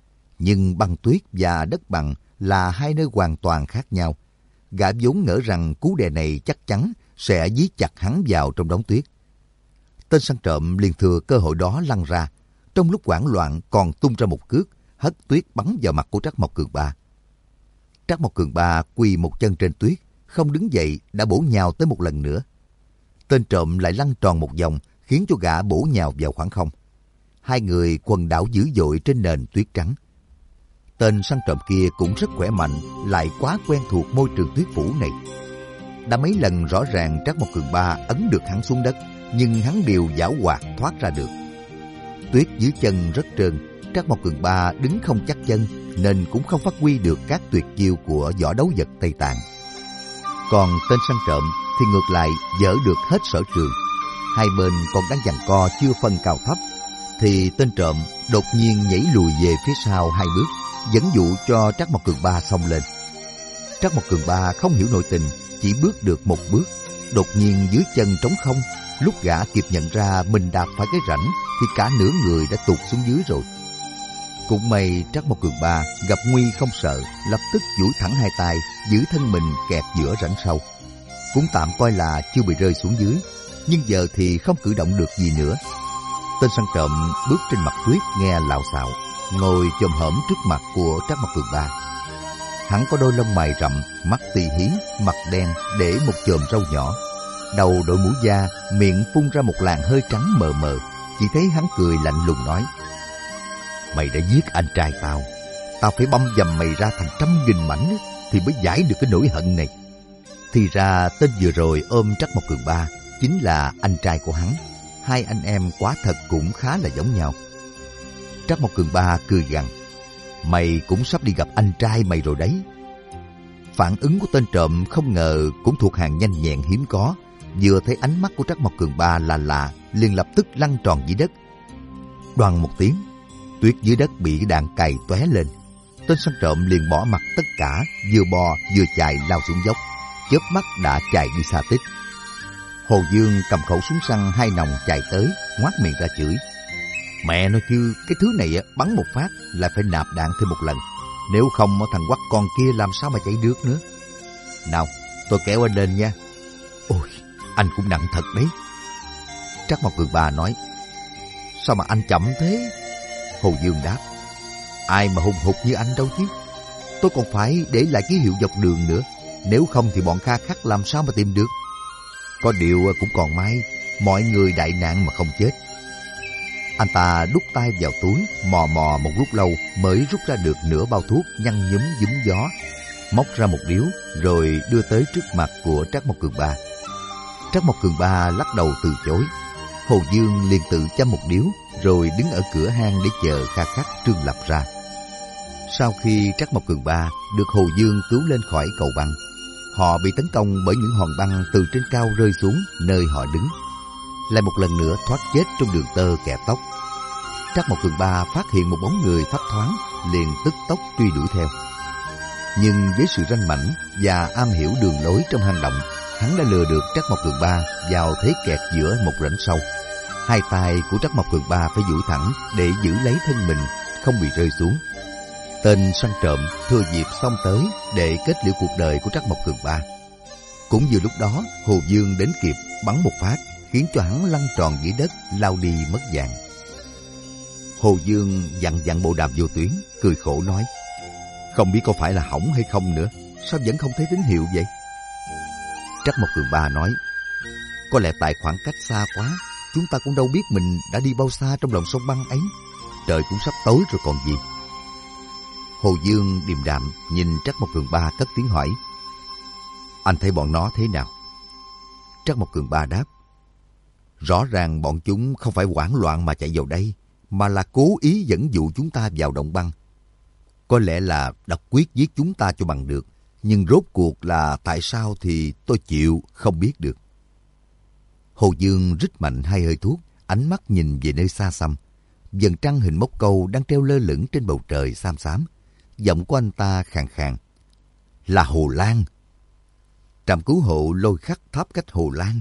Nhưng băng tuyết và đất bằng là hai nơi hoàn toàn khác nhau. Gã vốn ngỡ rằng cú đè này chắc chắn sẽ dí chặt hắn vào trong đống tuyết. Tên săn trộm liền thừa cơ hội đó lăn ra, trong lúc hoảng loạn còn tung ra một cước, hất tuyết bắn vào mặt của Trắc Mộc Cường Ba. Trắc Mộc Cường Ba quỳ một chân trên tuyết, không đứng dậy đã bổ nhào tới một lần nữa. Tên trộm lại lăn tròn một vòng, khiến cho gã bổ nhào vào khoảng không. Hai người quần đảo dữ dội trên nền tuyết trắng. Tên săn trộm kia cũng rất khỏe mạnh, lại quá quen thuộc môi trường tuyết phủ này. Đã mấy lần rõ ràng Trắc Mộc Cường Ba ấn được hắn xuống đất, nhưng hắn đều giảo hoạt thoát ra được. Tuyết dưới chân rất trơn, Trắc Mộc Cường Ba đứng không chắc chân, nên cũng không phát huy được các tuyệt chiêu của võ đấu vật Tây Tạng. Còn tên săn trộm thì ngược lại dở được hết sở trường. Hai bên còn đang giằng co chưa phân cao thấp, thì tên trộm đột nhiên nhảy lùi về phía sau hai bước, dẫn dụ cho Trắc Mộc Cường Ba xông lên. Trắc Mộc Cường Ba không hiểu nội tình, chỉ bước được một bước, đột nhiên dưới chân trống không. Lúc gã kịp nhận ra mình đạp phải cái rãnh thì cả nửa người đã tụt xuống dưới rồi. Cũng may Trắc Mộc Cường Ba gặp nguy không sợ, lập tức duỗi thẳng hai tay giữ thân mình kẹp giữa rãnh sâu. Cũng tạm coi là chưa bị rơi xuống dưới, nhưng giờ thì không cử động được gì nữa. Tên săn trộm bước trên mặt tuyết nghe lạo xạo, ngồi chồm hổm trước mặt của Trắc Mộc Cường Ba. Hắn có đôi lông mày rậm, mắt tì hí, mặt đen, để một chòm râu nhỏ, đầu đội mũ da, miệng phun ra một làn hơi trắng mờ mờ. Chỉ thấy hắn cười lạnh lùng nói: "Mày đã giết anh trai tao, tao phải băm dầm mày ra thành trăm nghìn mảnh thì mới giải được cái nỗi hận này." Thì ra tên vừa rồi ôm Trắc Mộc Cường Ba chính là anh trai của hắn. Hai anh em quả thật cũng khá là giống nhau. Trắc Mộc Cường Ba cười gằn: "Mày cũng sắp đi gặp anh trai mày rồi đấy." Phản ứng của tên trộm không ngờ cũng thuộc hàng nhanh nhẹn hiếm có. Vừa thấy ánh mắt của Trắc Mộc Cường Ba là lạ, liền lập tức lăn tròn dưới đất. Đoàng một tiếng, tuyết dưới đất bị đạn cày tóe lên. Tên săn trộm liền bỏ mặc tất cả, vừa bò vừa chạy lao xuống dốc, chớp mắt đã chạy đi xa tích. Hồ Dương cầm khẩu súng săn hai nòng chạy tới, ngoác miệng ra chửi: Mẹ nói chứ, cái thứ này bắn một phát là phải nạp đạn thêm một lần, nếu không thằng quắc con kia làm sao mà chạy được nữa. Nào, tôi kéo anh lên nha. Ôi, anh cũng nặng thật đấy. Trắc Mộc Cường Ba nói: Sao mà anh chậm thế? Hồ Dương đáp: Ai mà hùng hục như anh đâu chứ. Tôi còn phải để lại ký hiệu dọc đường nữa, nếu không thì bọn Kha Khắc làm sao mà tìm được. Có điều cũng còn may, mọi người đại nạn mà không chết. Anh ta đút tay vào túi, mò mò một lúc lâu mới rút ra được nửa bao thuốc nhăn nhúm giúm gió, móc ra một điếu rồi đưa tới trước mặt của Trắc Mộc Cường Ba. Trắc Mộc Cường Ba lắc đầu từ chối. Hồ Dương liền tự châm một điếu rồi đứng ở cửa hang để chờ Kha Khắc, Trương Lập ra. Sau khi Trắc Mộc Cường Ba được Hồ Dương cứu lên khỏi cầu băng, họ bị tấn công bởi những hòn băng từ trên cao rơi xuống nơi họ đứng, lại một lần nữa thoát chết trong đường tơ kẹp tóc. Trắc Mộc Cường Ba phát hiện một bóng người thấp thoáng, liền tức tốc truy đuổi theo. Nhưng với sự ranh mãnh và am hiểu đường lối trong hang động, hắn đã lừa được Trắc Mộc Cường Ba vào thế kẹt giữa một rãnh sâu. Hai tay của Trắc Mộc Cường Ba phải duỗi thẳng để giữ lấy thân mình không bị rơi xuống. Tên săn trộm thừa dịp xông tới để kết liễu cuộc đời của Trắc Mộc Cường Ba. Cũng vừa lúc đó, Hồ Dương đến kịp bắn một phát, khiến cho hắn lăn tròn dưới đất, lao đi mất dạng. Hồ Dương dặn dặn bộ đàm vô tuyến, cười khổ nói: Không biết có phải là hỏng hay không nữa, sao vẫn không thấy tín hiệu vậy? Trắc Mộc Cường Ba nói: Có lẽ tại khoảng cách xa quá, chúng ta cũng đâu biết mình đã đi bao xa trong lòng sông băng ấy. Trời cũng sắp tối rồi còn gì. Hồ Dương điềm đạm nhìn Trắc Mộc Cường Ba cất tiếng hỏi: Anh thấy bọn nó thế nào? Trắc Mộc Cường Ba đáp: Rõ ràng bọn chúng không phải hoảng loạn mà chạy vào đây, mà là cố ý dẫn dụ chúng ta vào động băng. Có lẽ là đã quyết giết chúng ta cho bằng được, nhưng rốt cuộc là tại sao thì tôi chịu không biết được. Hồ Dương rít mạnh hai hơi thuốc, ánh mắt nhìn về nơi xa xăm. Vầng trăng hình móc câu đang treo lơ lửng trên bầu trời xám xám. Giọng của anh ta khàn khàn: Là Hồ Lan. Trạm cứu hộ Lôi Khắc tháp cách Hồ Lan.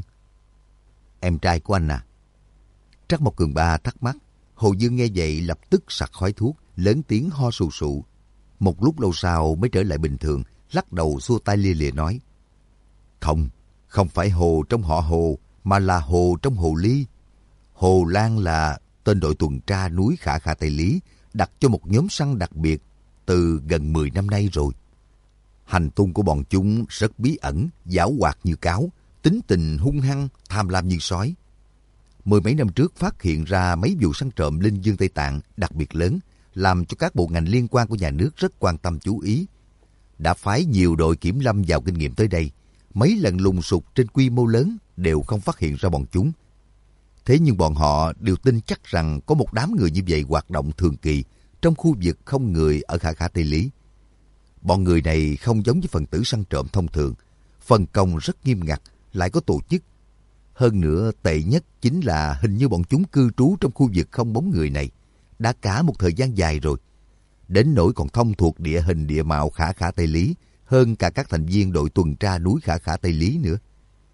Em trai của anh à? Trắc Mộc Cường Ba thắc mắc. Hồ Dương nghe vậy lập tức sặc khói thuốc, lớn tiếng ho sù sụ. Một lúc lâu sau mới trở lại bình thường, lắc đầu xua tay lia lịa nói: Không, không phải Hồ trong họ Hồ, mà là Hồ trong Hồ Ly. Hồ Lan là tên đội tuần tra núi Khả Khả Tây Lý đặt cho một nhóm săn đặc biệt từ gần mười năm nay rồi. Hành tung của bọn chúng rất bí ẩn, giảo hoạt như cáo, tính tình hung hăng, tham lam như sói. Mười mấy năm trước phát hiện ra mấy vụ săn trộm linh dương Tây Tạng đặc biệt lớn, làm cho các bộ ngành liên quan của nhà nước rất quan tâm chú ý. Đã phái nhiều đội kiểm lâm vào kinh nghiệm tới đây, mấy lần lùng sục trên quy mô lớn đều không phát hiện ra bọn chúng. Thế nhưng bọn họ đều tin chắc rằng có một đám người như vậy hoạt động thường kỳ trong khu vực không người ở Khả Khả Tây Lý. Bọn người này không giống với phần tử săn trộm thông thường, phân công rất nghiêm ngặt, lại có tổ chức. Hơn nữa tệ nhất chính là hình như bọn chúng cư trú trong khu vực không bóng người này đã cả một thời gian dài rồi, đến nỗi còn thông thuộc địa hình địa mạo Khả Khả Tây Lý hơn cả các thành viên đội tuần tra núi Khả Khả Tây Lý nữa.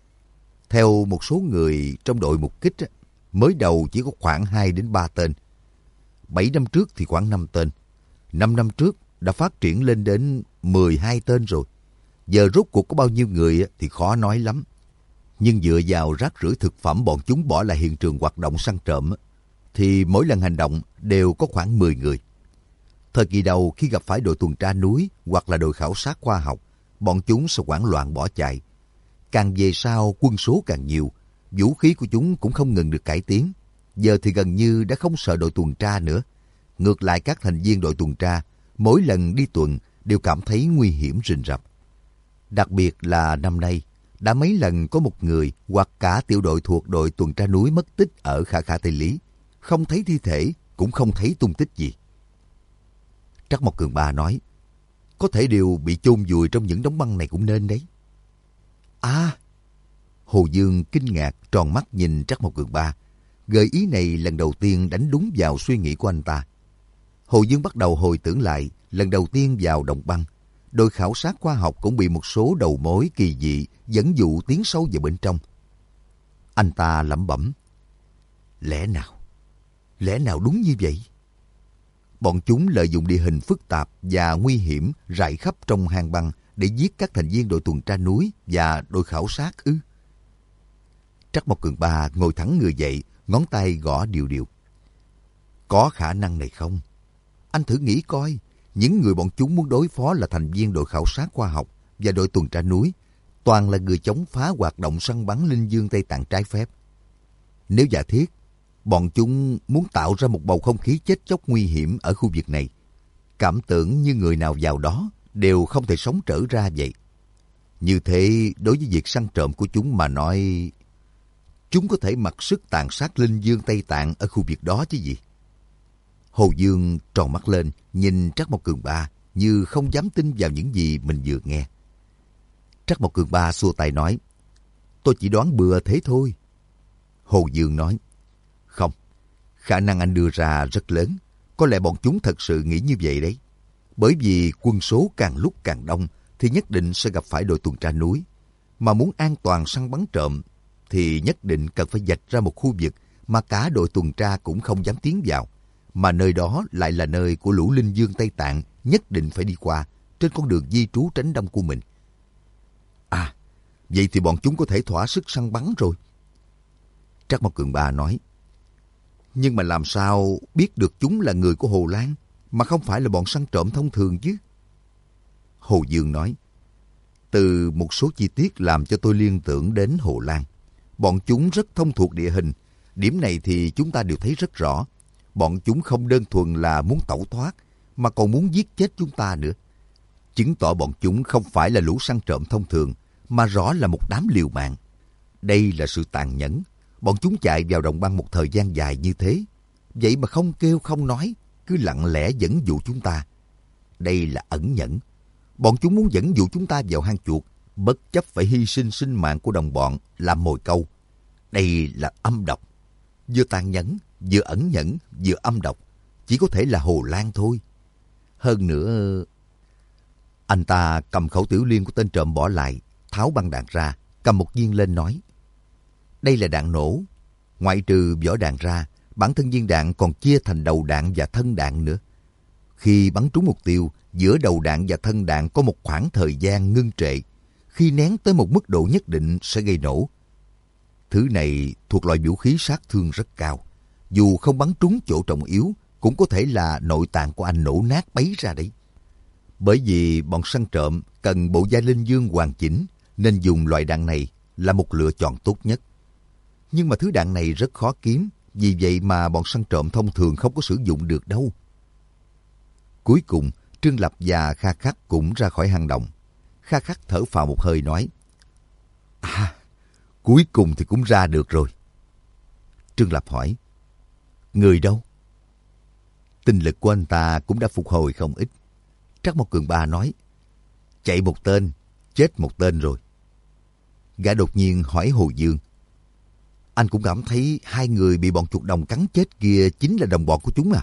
Theo một số người trong đội mục kích, mới đầu chỉ có khoảng hai đến ba tên. Bảy năm trước thì khoảng năm tên. Năm năm trước đã phát triển lên đến mười hai tên rồi. Giờ rốt cuộc có bao nhiêu người thì khó nói lắm. Nhưng dựa vào rác rưởi thực phẩm bọn chúng bỏ lại hiện trường hoạt động săn trộm, thì mỗi lần hành động đều có khoảng mười người. Thời kỳ đầu khi gặp phải đội tuần tra núi hoặc là đội khảo sát khoa học, bọn chúng sẽ hoảng loạn bỏ chạy. Càng về sau quân số càng nhiều, vũ khí của chúng cũng không ngừng được cải tiến. Giờ thì gần như đã không sợ đội tuần tra nữa. Ngược lại các thành viên đội tuần tra, mỗi lần đi tuần đều cảm thấy nguy hiểm rình rập. Đặc biệt là năm nay, đã mấy lần có một người hoặc cả tiểu đội thuộc đội tuần tra núi mất tích ở Khả Khả Tây Lý. Không thấy thi thể, cũng không thấy tung tích gì. Trắc Mộc Cường Ba nói: có thể đều bị chôn vùi trong những đống băng này cũng nên đấy. À! Hồ Dương kinh ngạc tròn mắt nhìn Trắc Mộc Cường Ba. Gợi ý này lần đầu tiên đánh đúng vào suy nghĩ của anh ta. Hồ Dương bắt đầu hồi tưởng lại lần đầu tiên vào đồng băng. Đội khảo sát khoa học cũng bị một số đầu mối kỳ dị dẫn dụ tiến sâu vào bên trong. Anh ta lẩm bẩm. Lẽ nào? Lẽ nào đúng như vậy? Bọn chúng lợi dụng địa hình phức tạp và nguy hiểm rải khắp trong hang băng để giết các thành viên đội tuần tra núi và đội khảo sát ư? Trắc Mộc Cường Ba ngồi thẳng người dậy, ngón tay gõ đều đều. Có khả năng này không? Anh thử nghĩ coi, những người bọn chúng muốn đối phó là thành viên đội khảo sát khoa học và đội tuần tra núi, toàn là người chống phá hoạt động săn bắn linh dương Tây Tạng trái phép. Nếu giả thiết, bọn chúng muốn tạo ra một bầu không khí chết chóc nguy hiểm ở khu vực này, cảm tưởng như người nào vào đó đều không thể sống trở ra vậy. Như thế, đối với việc săn trộm của chúng mà nói, chúng có thể mặc sức tàn sát linh dương Tây Tạng ở khu vực đó chứ gì. Hồ Dương tròn mắt lên, nhìn Trắc Mộc Cường Ba như không dám tin vào những gì mình vừa nghe. Trắc Mộc Cường Ba xua tay nói, tôi chỉ đoán bừa thế thôi. Hồ Dương nói, không, khả năng anh đưa ra rất lớn. Có lẽ bọn chúng thật sự nghĩ như vậy đấy. Bởi vì quân số càng lúc càng đông thì nhất định sẽ gặp phải đội tuần tra núi. Mà muốn an toàn săn bắn trộm thì nhất định cần phải vạch ra một khu vực mà cả đội tuần tra cũng không dám tiến vào. Mà nơi đó lại là nơi của lũ linh dương Tây Tạng nhất định phải đi qua trên con đường di trú tránh đông của mình. À, vậy thì bọn chúng có thể thỏa sức săn bắn rồi. Trắc Mộc Cường Ba nói, nhưng mà làm sao biết được chúng là người của Hồ Lan mà không phải là bọn săn trộm thông thường chứ? Hồ Dương nói, từ một số chi tiết làm cho tôi liên tưởng đến Hồ Lan. Bọn chúng rất thông thuộc địa hình. Điểm này thì chúng ta đều thấy rất rõ. Bọn chúng không đơn thuần là muốn tẩu thoát, mà còn muốn giết chết chúng ta nữa. Chứng tỏ bọn chúng không phải là lũ săn trộm thông thường, mà rõ là một đám liều mạng. Đây là sự tàn nhẫn. Bọn chúng chạy vào đồng băng một thời gian dài như thế. Vậy mà không kêu không nói, cứ lặng lẽ dẫn dụ chúng ta. Đây là ẩn nhẫn. Bọn chúng muốn dẫn dụ chúng ta vào hang chuột, bất chấp phải hy sinh sinh mạng của đồng bọn làm mồi câu. Đây là âm độc. Vừa tàn nhẫn, vừa ẩn nhẫn, vừa âm độc. Chỉ có thể là Hồ Lan thôi. Hơn nữa... Anh ta cầm khẩu tiểu liên của tên trộm bỏ lại, tháo băng đạn ra, cầm một viên lên nói. Đây là đạn nổ. Ngoại trừ vỏ đạn ra, bản thân viên đạn còn chia thành đầu đạn và thân đạn nữa. Khi bắn trúng mục tiêu, giữa đầu đạn và thân đạn có một khoảng thời gian ngưng trệ. Khi nén tới một mức độ nhất định sẽ gây nổ. Thứ này thuộc loại vũ khí sát thương rất cao. Dù không bắn trúng chỗ trọng yếu, cũng có thể là nội tạng của anh nổ nát bấy ra đấy. Bởi vì bọn săn trộm cần bộ da linh dương hoàn chỉnh, nên dùng loại đạn này là một lựa chọn tốt nhất. Nhưng mà thứ đạn này rất khó kiếm, vì vậy mà bọn săn trộm thông thường không có sử dụng được đâu. Cuối cùng, Trương Lập và Kha Khắc cũng ra khỏi hang động. Kha Khắc thở phào một hơi nói, à, cuối cùng thì cũng ra được rồi. Trương Lập hỏi, người đâu? Tinh lực của anh ta cũng đã phục hồi không ít. Trắc Mộc Cường Ba nói, chạy một tên, chết một tên rồi. Gã đột nhiên hỏi Hồ Dương, anh cũng cảm thấy hai người bị bọn chuột đồng cắn chết kia chính là đồng bọn của chúng à?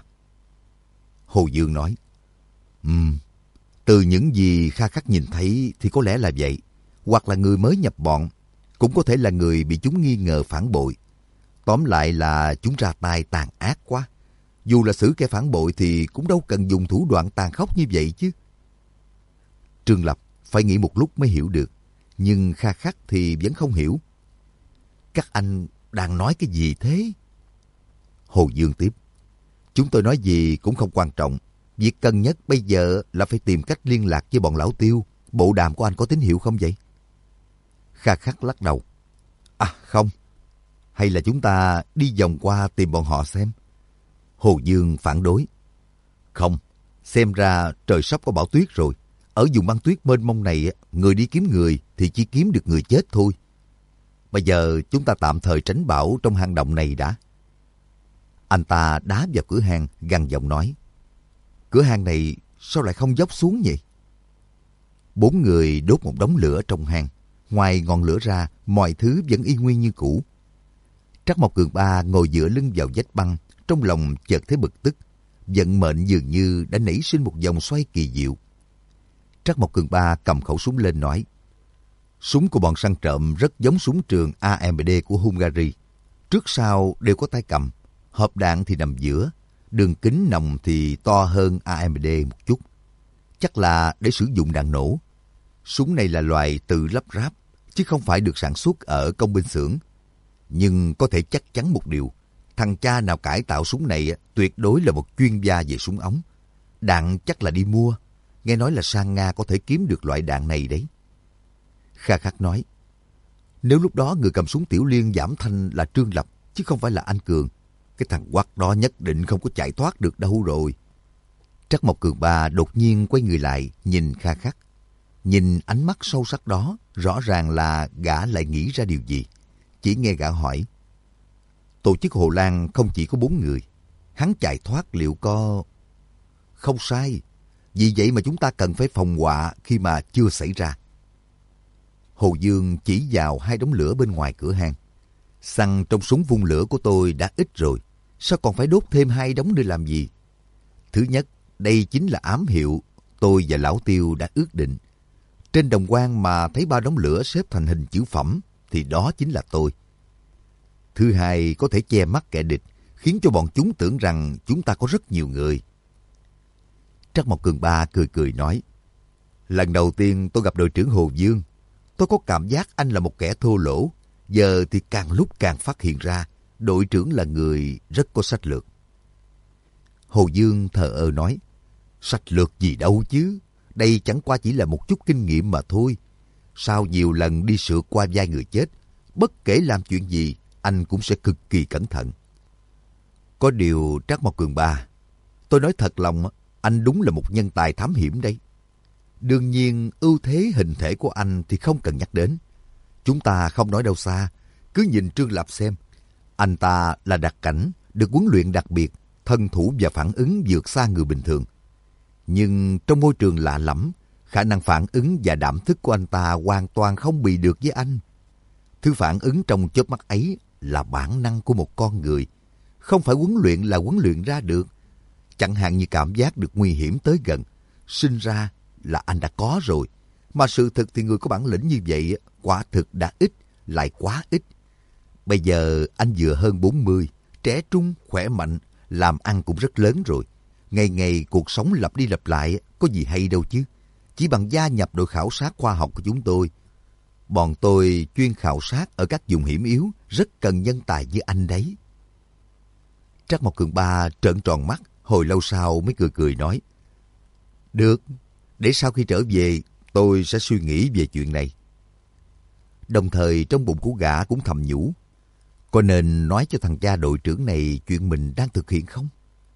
Hồ Dương nói, Ừm, từ những gì Kha Khắc nhìn thấy thì có lẽ là vậy. Hoặc là người mới nhập bọn, cũng có thể là người bị chúng nghi ngờ phản bội. Tóm lại là chúng ra tay tàn ác quá. Dù là xử kẻ phản bội thì cũng đâu cần dùng thủ đoạn tàn khốc như vậy chứ. Trương Lập phải nghĩ một lúc mới hiểu được, nhưng Kha Khắc thì vẫn không hiểu. Các anh đang nói cái gì thế? Hồ Dương tiếp, chúng tôi nói gì cũng không quan trọng. Việc cần nhất bây giờ là phải tìm cách liên lạc với bọn lão Tiêu. Bộ đàm của anh có tín hiệu không vậy? Kha Khắc lắc đầu. À không. Hay là chúng ta đi vòng qua tìm bọn họ xem? Hồ Dương phản đối. Không, xem ra trời sắp có bão tuyết rồi. Ở vùng băng tuyết mênh mông này, người đi kiếm người thì chỉ kiếm được người chết thôi. Bây giờ chúng ta tạm thời tránh bão trong hang động này đã. Anh ta đá vào cửa hang, gằn giọng nói. Cửa hang này sao lại không dốc xuống vậy? Bốn người đốt một đống lửa trong hang. Ngoài ngọn lửa ra, mọi thứ vẫn y nguyên như cũ. Trắc Mộc Cường Ba ngồi dựa lưng vào vách băng, trong lòng chợt thấy bực tức. Vận mệnh dường như đã nảy sinh một vòng xoay kỳ diệu. Trắc Mộc Cường Ba cầm khẩu súng lên nói, súng của bọn săn trộm rất giống súng trường a em đê của Hungary. Trước sau đều có tay cầm, hộp đạn thì nằm giữa, đường kính nòng thì to hơn a em đê một chút. Chắc là để sử dụng đạn nổ. Súng này là loại tự lắp ráp, chứ không phải được sản xuất ở công binh xưởng. Nhưng có thể chắc chắn một điều, thằng cha nào cải tạo súng này tuyệt đối là một chuyên gia về súng ống. Đạn chắc là đi mua, nghe nói là sang Nga có thể kiếm được loại đạn này đấy. Kha Khắc nói, nếu lúc đó người cầm súng Tiểu Liên giảm thanh là Trương Lập, chứ không phải là anh Cường, cái thằng quắc đó nhất định không có chạy thoát được đâu rồi. Trắc Mộc Cường Ba đột nhiên quay người lại, nhìn Kha Khắc. Nhìn ánh mắt sâu sắc đó, rõ ràng là gã lại nghĩ ra điều gì. Chỉ nghe gã hỏi, tổ chức Hồ Lan không chỉ có bốn người, hắn chạy thoát liệu có... Không sai, vì vậy mà chúng ta cần phải phòng họa khi mà chưa xảy ra. Hồ Dương chỉ vào hai đống lửa bên ngoài cửa hang. Xăng trong súng vung lửa của tôi đã ít rồi, sao còn phải đốt thêm hai đống để làm gì? Thứ nhất, đây chính là ám hiệu tôi và Lão Tiêu đã ước định. Trên đồng quan mà thấy ba đống lửa xếp thành hình chữ phẩm thì đó chính là tôi. Thứ hai, có thể che mắt kẻ địch, khiến cho bọn chúng tưởng rằng chúng ta có rất nhiều người. Trắc Mộc Cường Ba cười cười nói, lần đầu tiên tôi gặp đội trưởng Hồ Dương, tôi có cảm giác anh là một kẻ thô lỗ. Giờ thì càng lúc càng phát hiện ra, đội trưởng là người rất có sách lược. Hồ Dương thờ ơ nói, sách lược gì đâu chứ, đây chẳng qua chỉ là một chút kinh nghiệm mà thôi. Sau nhiều lần đi sượt qua vai người chết, bất kể làm chuyện gì, anh cũng sẽ cực kỳ cẩn thận. Có điều Trắc Mộc Cường Ba, tôi nói thật lòng, anh đúng là một nhân tài thám hiểm đấy. Đương nhiên, ưu thế hình thể của anh thì không cần nhắc đến. Chúng ta không nói đâu xa, cứ nhìn Trương Lập xem. Anh ta là đặc cảnh, được huấn luyện đặc biệt, thân thủ và phản ứng vượt xa người bình thường. Nhưng trong môi trường lạ lẫm, khả năng phản ứng và đảm thức của anh ta hoàn toàn không bị được với anh. Thứ phản ứng trong chớp mắt ấy là bản năng của một con người, không phải huấn luyện là huấn luyện ra được. Chẳng hạn như cảm giác được nguy hiểm tới gần, sinh ra là anh đã có rồi. Mà sự thực thì người có bản lĩnh như vậy quả thực đã ít, lại quá ít. Bây giờ anh vừa hơn bốn mươi, trẻ trung, khỏe mạnh, làm ăn cũng rất lớn rồi. Ngày ngày cuộc sống lặp đi lặp lại, có gì hay đâu chứ. Chỉ bằng gia nhập đội khảo sát khoa học của chúng tôi. Bọn tôi chuyên khảo sát ở các vùng hiểm yếu, rất cần nhân tài như anh đấy. Trắc Mộc Cường Ba trợn tròn mắt, hồi lâu sau mới cười cười nói, được, để sau khi trở về, tôi sẽ suy nghĩ về chuyện này. Đồng thời trong bụng của gã cũng thầm nhủ, có nên nói cho thằng cha đội trưởng này chuyện mình đang thực hiện không?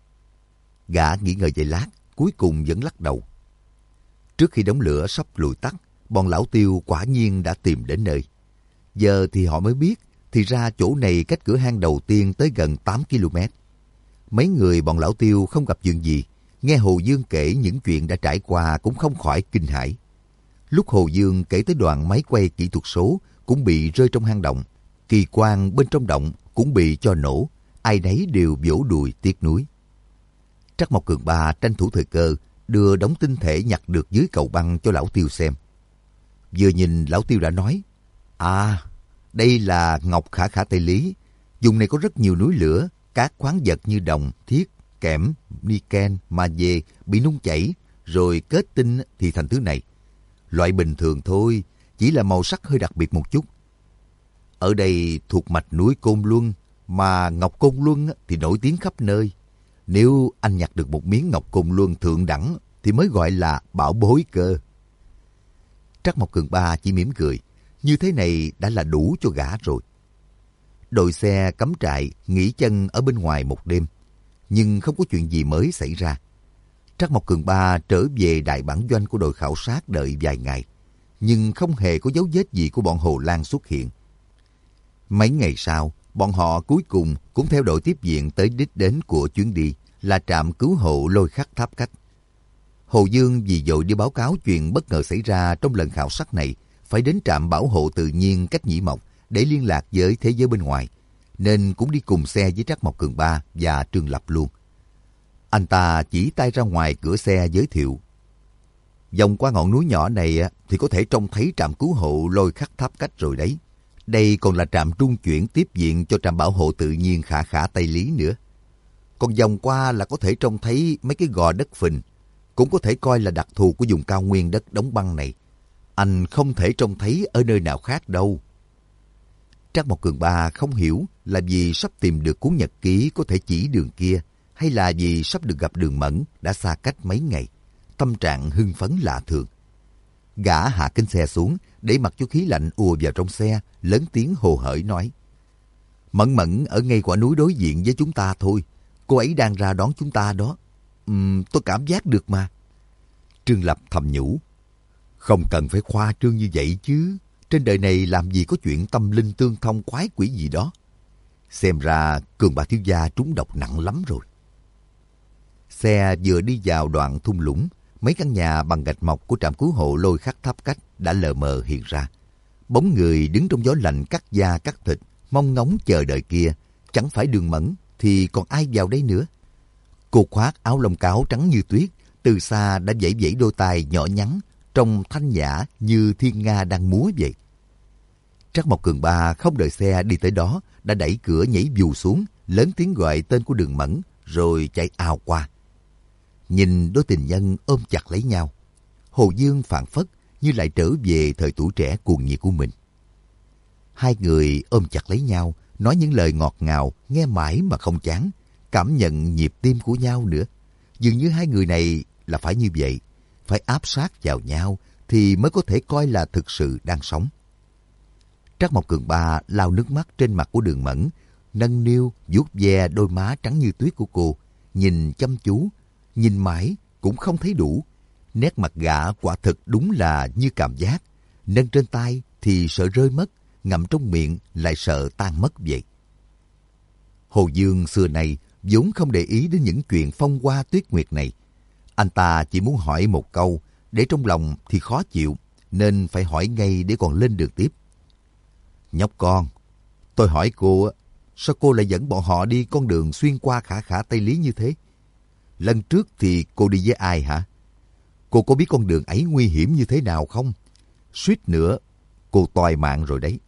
Gã nghĩ ngợi vài lát, cuối cùng vẫn lắc đầu. Trước khi đống lửa sắp lùi tắt, bọn Lão Tiêu quả nhiên đã tìm đến nơi. Giờ thì họ mới biết, thì ra chỗ này cách cửa hang đầu tiên tới gần tám ki lô mét. Mấy người bọn Lão Tiêu không gặp chuyện gì, nghe Hồ Dương kể những chuyện đã trải qua cũng không khỏi kinh hãi. Lúc Hồ Dương kể tới đoạn máy quay kỹ thuật số cũng bị rơi trong hang động, kỳ quan bên trong động cũng bị cho nổ, ai nấy đều vỗ đùi tiếc nuối. Trắc Mộc Cường Ba tranh thủ thời cơ, đưa đống tinh thể nhặt được dưới cầu băng cho Lão Tiêu xem. Vừa nhìn Lão Tiêu đã nói, à, đây là ngọc khả khả Tây Lý. Vùng này có rất nhiều núi lửa, các khoáng vật như đồng, thiết, kẽm, niken, magie bị nung chảy, rồi kết tinh thì thành thứ này. Loại bình thường thôi, chỉ là màu sắc hơi đặc biệt một chút. Ở đây thuộc mạch núi Côn Luân, mà ngọc Côn Luân thì nổi tiếng khắp nơi. Nếu anh nhặt được một miếng ngọc Côn Luân thượng đẳng thì mới gọi là bảo bối cơ. Trắc Mộc Cường Ba chỉ mỉm cười, như thế này đã là đủ cho gã rồi. Đội xe cắm trại nghỉ chân ở bên ngoài một đêm, nhưng không có chuyện gì mới xảy ra. Trắc Mộc Cường Ba trở về đại bản doanh của đội khảo sát đợi vài ngày, nhưng không hề có dấu vết gì của bọn Hồ Lan xuất hiện. Mấy ngày sau, bọn họ cuối cùng cũng theo đội tiếp viện tới đích đến của chuyến đi là trạm cứu hộ Lôi Khắc Tháp Cách. Hồ Dương vì vội đi báo cáo chuyện bất ngờ xảy ra trong lần khảo sát này, phải đến trạm bảo hộ tự nhiên cách Nhĩ Mộc để liên lạc với thế giới bên ngoài, nên cũng đi cùng xe với Trác Mộc Cường Ba và Trương Lập luôn. Anh ta chỉ tay ra ngoài cửa xe giới thiệu. Vòng qua ngọn núi nhỏ này thì có thể trông thấy trạm cứu hộ Lôi Khắc Tháp Cách rồi đấy. Đây còn là trạm trung chuyển tiếp viện cho trạm bảo hộ tự nhiên Khả Khả Tây Lý nữa. Còn vòng qua là có thể trông thấy mấy cái gò đất phình, cũng có thể coi là đặc thù của vùng cao nguyên đất đóng băng này. Anh không thể trông thấy ở nơi nào khác đâu. Trác Mộc Cường Ba không hiểu là vì sắp tìm được cuốn nhật ký có thể chỉ đường kia, hay là vì sắp được gặp Đường Mẫn đã xa cách mấy ngày. Tâm trạng hưng phấn lạ thường. Gã hạ kính xe xuống để mặc cho khí lạnh ùa vào trong xe, lớn tiếng hồ hởi nói. Mẫn Mẫn ở ngay quả núi đối diện với chúng ta thôi. Cô ấy đang ra đón chúng ta đó. Uhm, tôi cảm giác được mà. Trương Lập thầm nhủ. Không cần phải khoa trương như vậy chứ. Trên đời này làm gì có chuyện tâm linh tương thông quái quỷ gì đó. Xem ra Cường Ba thiếu gia trúng độc nặng lắm rồi. Xe vừa đi vào đoạn thung lũng, mấy căn nhà bằng gạch mộc của trạm cứu hộ Lôi Khắc Tháp Cách đã lờ mờ hiện ra. Bóng người đứng trong gió lạnh cắt da cắt thịt, mong ngóng chờ đợi kia, chẳng phải Đường Mẫn thì còn ai vào đây nữa. Cô khoác áo lông cáo trắng như tuyết, từ xa đã vẫy vẫy đôi tay nhỏ nhắn, trông thanh nhã như thiên nga đang múa vậy. Trác Mộc Cường Ba không đợi xe đi tới đó, đã đẩy cửa nhảy vù xuống, lớn tiếng gọi tên của Đường Mẫn, rồi chạy ào qua. Nhìn đôi tình nhân ôm chặt lấy nhau, Hồ Dương phảng phất như lại trở về thời tuổi trẻ cuồng nhiệt của mình. Hai người ôm chặt lấy nhau, nói những lời ngọt ngào, nghe mãi mà không chán, cảm nhận nhịp tim của nhau nữa. Dường như hai người này là phải như vậy, phải áp sát vào nhau thì mới có thể coi là thực sự đang sống. Trác Mộc Cường Ba lau nước mắt trên mặt của Đường Mẫn, nâng niu vuốt ve đôi má trắng như tuyết của cô, nhìn chăm chú, nhìn mãi cũng không thấy đủ. Nét mặt gã quả thực đúng là như cảm giác, nâng trên tay thì sợ rơi mất, ngậm trong miệng lại sợ tan mất vậy. Hồ Dương xưa nay vốn không để ý đến những chuyện phong hoa tuyết nguyệt này. Anh ta chỉ muốn hỏi một câu, để trong lòng thì khó chịu, nên phải hỏi ngay để còn lên được tiếp. Nhóc con, tôi hỏi cô, sao cô lại dẫn bọn họ đi con đường xuyên qua Khả Khả Tây Lý như thế? Lần trước thì cô đi với ai hả? Cô có biết con đường ấy nguy hiểm như thế nào không? Suýt nữa, cô toài mạng rồi đấy.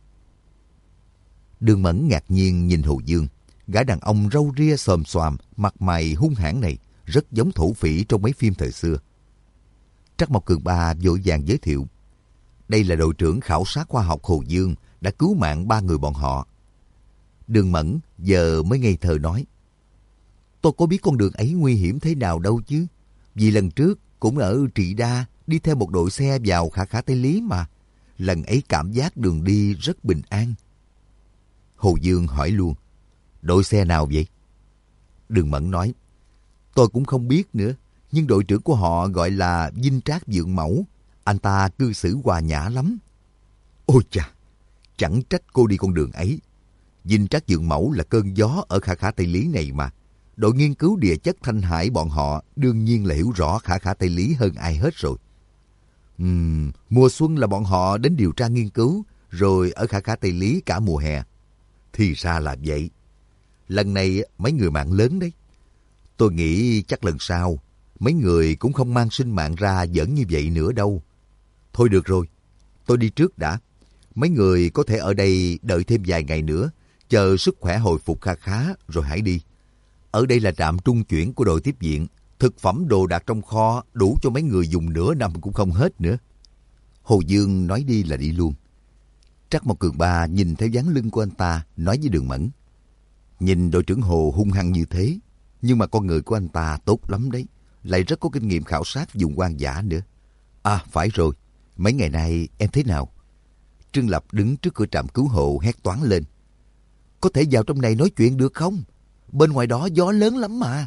Đường Mẫn ngạc nhiên nhìn Hồ Dương. Gã đàn ông râu ria xồm xoàm, mặt mày hung hãn này, rất giống thổ phỉ trong mấy phim thời xưa. Trác Mộc Cường Ba vội vàng giới thiệu. Đây là đội trưởng khảo sát khoa học Hồ Dương, đã cứu mạng ba người bọn họ. Đường Mẫn giờ mới ngây thơ nói. Tôi có biết con đường ấy nguy hiểm thế nào đâu chứ. Vì lần trước cũng ở Trị Đa đi theo một đội xe vào Khả Khả Tây Lý mà. Lần ấy cảm giác đường đi rất bình an. Hồ Dương hỏi luôn. Đội xe nào vậy? Đường Mẫn nói. Tôi cũng không biết nữa, nhưng đội trưởng của họ gọi là Dinh Trác Dượng Mẫu. Anh ta cư xử hòa nhã lắm. Ôi chà, chẳng trách cô đi con đường ấy. Dinh Trác Dượng Mẫu là cơn gió ở Khả Khả Tây Lý này mà. Đội nghiên cứu địa chất Thanh Hải bọn họ đương nhiên là hiểu rõ Khả Khả Tây Lý hơn ai hết rồi. Uhm, mùa xuân là bọn họ đến điều tra nghiên cứu, rồi ở Khả Khả Tây Lý cả mùa hè. Thì ra là vậy. Lần này mấy người mạng lớn đấy. Tôi nghĩ chắc lần sau mấy người cũng không mang sinh mạng ra giỡn như vậy nữa đâu. Thôi được rồi, tôi đi trước đã. Mấy người có thể ở đây đợi thêm vài ngày nữa, chờ sức khỏe hồi phục kha khá rồi hãy đi. Ở đây là trạm trung chuyển của đội tiếp viện. Thực phẩm đồ đạc trong kho đủ cho mấy người dùng nửa năm cũng không hết nữa. Hồ Dương nói đi là đi luôn. Trác Mộc Cường Ba nhìn theo dáng lưng của anh ta, nói với Đường Mẫn. Nhìn đội trưởng Hồ hung hăng như thế, nhưng mà con người của anh ta tốt lắm đấy, lại rất có kinh nghiệm khảo sát vùng hoang dã nữa. À, phải rồi, mấy ngày nay em thế nào? Trương Lập đứng trước cửa trạm cứu hộ hét toáng lên. Có thể vào trong này nói chuyện được không? Bên ngoài đó gió lớn lắm mà.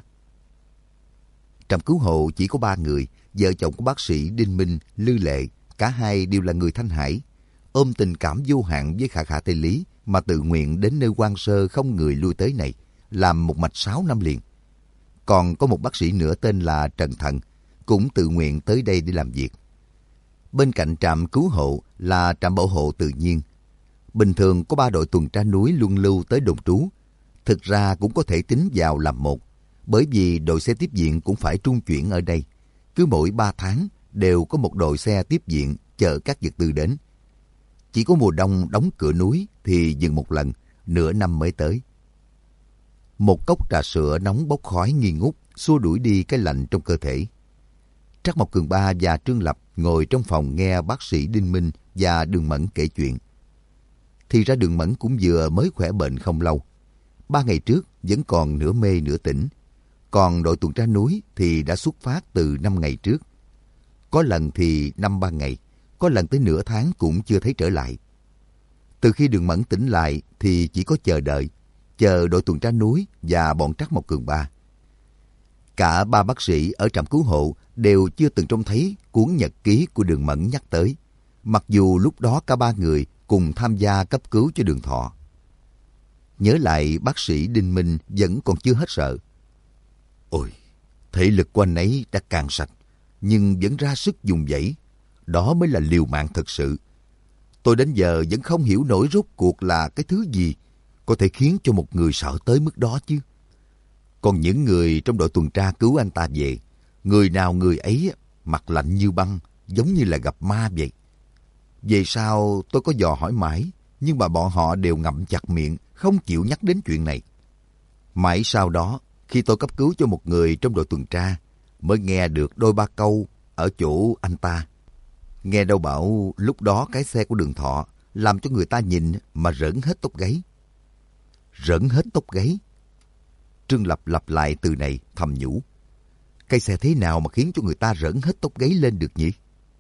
Trạm cứu hộ chỉ có ba người, vợ chồng của bác sĩ Đinh Minh, Lư Lệ, cả hai đều là người Thanh Hải, ôm tình cảm vô hạn với Khả Khả Tây Lý mà tự nguyện đến nơi hoang sơ không người lui tới này, làm một mạch sáu năm liền. Còn có một bác sĩ nữa tên là Trần Thần, cũng tự nguyện tới đây để làm việc. Bên cạnh trạm cứu hộ là trạm bảo hộ tự nhiên. Bình thường có ba đội tuần tra núi luân lưu tới đồn trú. Thực ra cũng có thể tính vào làm một, bởi vì đội xe tiếp viện cũng phải trung chuyển ở đây. Cứ mỗi ba tháng đều có một đội xe tiếp viện chở các vật tư đến. Chỉ có mùa đông đóng cửa núi thì dừng một lần, nửa năm mới tới. Một cốc trà sữa nóng bốc khói nghi ngút, xua đuổi đi cái lạnh trong cơ thể. Trắc Mộc Cường Ba và Trương Lập ngồi trong phòng nghe bác sĩ Đinh Minh và Đường Mẫn kể chuyện. Thì ra Đường Mẫn cũng vừa mới khỏe bệnh không lâu. Ba ngày trước vẫn còn nửa mê nửa tỉnh. Còn đội tuần tra núi thì đã xuất phát từ năm ngày trước. Có lần thì năm ba ngày, có lần tới nửa tháng cũng chưa thấy trở lại. Từ khi Đường Mẫn tỉnh lại thì chỉ có chờ đợi, chờ đội tuần tra núi và bọn Trắc Mộc Cường Ba. Cả ba bác sĩ ở trạm cứu hộ đều chưa từng trông thấy cuốn nhật ký của Đường Mẫn nhắc tới, mặc dù lúc đó cả ba người cùng tham gia cấp cứu cho Đường Thọ. Nhớ lại bác sĩ Đinh Minh vẫn còn chưa hết sợ. Ôi, thể lực của anh ấy đã càng sạch, nhưng vẫn ra sức dùng dãy. Đó mới là liều mạng thật sự. Tôi đến giờ vẫn không hiểu nổi rốt cuộc là cái thứ gì có thể khiến cho một người sợ tới mức đó chứ. Còn những người trong đội tuần tra cứu anh ta về, người nào người ấy mặt lạnh như băng, giống như là gặp ma vậy. Về sau tôi có dò hỏi mãi, nhưng mà bọn họ đều ngậm chặt miệng, không chịu nhắc đến chuyện này. Mãi sau đó, khi tôi cấp cứu cho một người trong đội tuần tra, mới nghe được đôi ba câu ở chỗ anh ta. Nghe đâu bảo lúc đó cái xe của Đường Thọ làm cho người ta nhìn mà rỡn hết tóc gáy. Rỡn hết tóc gáy. Trương Lập lặp lại từ này thầm nhủ. Cái xe thế nào mà khiến cho người ta rỡn hết tóc gáy lên được nhỉ?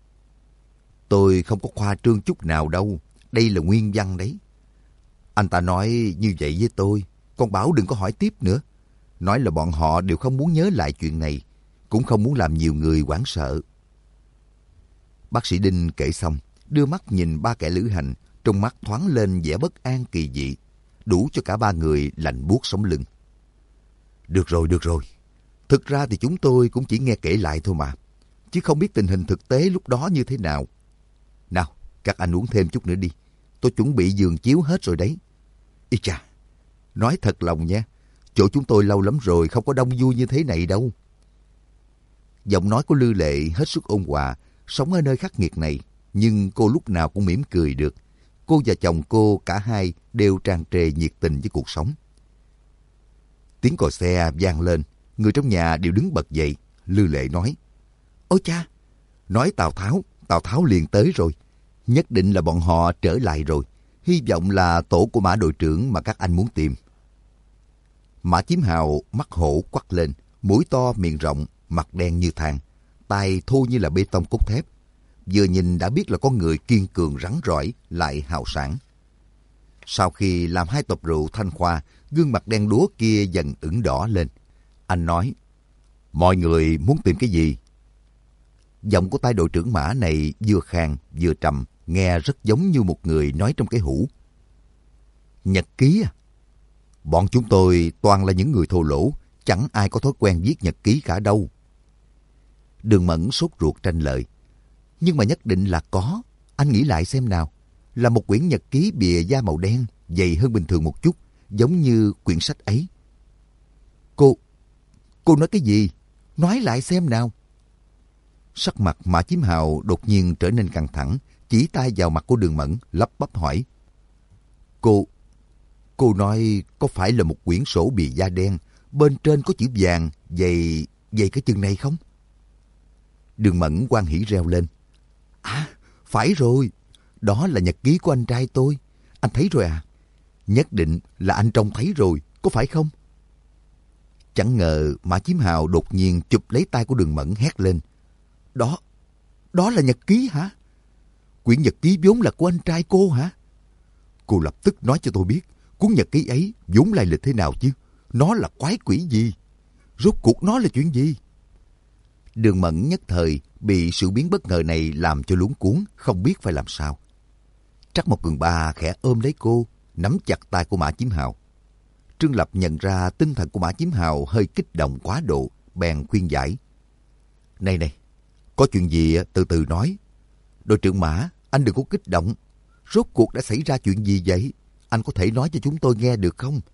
Tôi không có khoa trương chút nào đâu. Đây là nguyên văn đấy. Anh ta nói như vậy với tôi. Còn bảo đừng có hỏi tiếp nữa. Nói là bọn họ đều không muốn nhớ lại chuyện này, cũng không muốn làm nhiều người hoảng sợ. Bác sĩ Đinh kể xong, đưa mắt nhìn ba kẻ lữ hành, trong mắt thoáng lên vẻ bất an kỳ dị, đủ cho cả ba người lạnh buốt sống lưng. Được rồi, được rồi. Thực ra thì chúng tôi cũng chỉ nghe kể lại thôi mà, chứ không biết tình hình thực tế lúc đó như thế nào. Nào, các anh uống thêm chút nữa đi. Tôi chuẩn bị giường chiếu hết rồi đấy. Ý chà, nói thật lòng nha, chỗ chúng tôi lâu lắm rồi không có đông vui như thế này đâu. Giọng nói của Lư Lệ hết sức ôn hòa, sống ở nơi khắc nghiệt này, nhưng cô lúc nào cũng mỉm cười được. Cô và chồng cô cả hai đều tràn trề nhiệt tình với cuộc sống. Tiếng còi xe vang lên, người trong nhà đều đứng bật dậy. Lư Lệ nói, ôi cha, nói Tào Tháo, Tào Tháo liền tới rồi. Nhất định là bọn họ trở lại rồi. Hy vọng là tổ của Mã đội trưởng mà các anh muốn tìm. Mã Chiếm Hào mắt hổ quắc lên, mũi to miệng rộng, mặt đen như than, tay thô như là bê tông cốt thép. Vừa nhìn đã biết là con người kiên cường rắn rỏi lại hào sảng. Sau khi làm hai tập rượu thanh khoa, gương mặt đen đúa kia dần ửng đỏ lên. Anh nói, mọi người muốn tìm cái gì? Giọng của tay đội trưởng Mã này vừa khàn vừa trầm, nghe rất giống như một người nói trong cái hũ. Nhật ký à? Bọn chúng tôi toàn là những người thô lỗ, chẳng ai có thói quen viết nhật ký cả đâu. Đường Mẫn sốt ruột tranh lợi. Nhưng mà nhất định là có. Anh nghĩ lại xem nào. Là một quyển nhật ký bìa da màu đen, dày hơn bình thường một chút, giống như quyển sách ấy. Cô, cô nói cái gì? Nói lại xem nào. Sắc mặt Mã Chiếm Hào đột nhiên trở nên căng thẳng, chỉ tay vào mặt của Đường Mẫn, lắp bắp hỏi. Cô, cô nói có phải là một quyển sổ bìa da đen, bên trên có chữ vàng, dày, dày cái chừng này không? Đường Mẫn hoan hỉ reo lên. À, phải rồi, đó là nhật ký của anh trai tôi. Anh thấy rồi à? Nhất định là anh trông thấy rồi, có phải không? Chẳng ngờ Mã Chiếm Hào đột nhiên chụp lấy tay của Đường Mẫn hét lên. Đó, đó là nhật ký hả? Quyển nhật ký vốn là của anh trai cô hả? Cô lập tức nói cho tôi biết, cuốn nhật ký ấy vốn lai lịch thế nào chứ? Nó là quái quỷ gì? Rốt cuộc nó là chuyện gì? Đường Mẫn nhất thời bị sự biến bất ngờ này làm cho luống cuống, không biết phải làm sao. Trắc Mộc Cường Ba khẽ ôm lấy cô, nắm chặt tay của Mã Chiếm Hào. Trương Lập nhận ra tinh thần của Mã Chiếm Hào hơi kích động quá độ, bèn khuyên giải. Này này, có chuyện gì từ từ nói. Đội trưởng Mã, anh đừng có kích động. Rốt cuộc đã xảy ra chuyện gì vậy? Anh có thể nói cho chúng tôi nghe được không?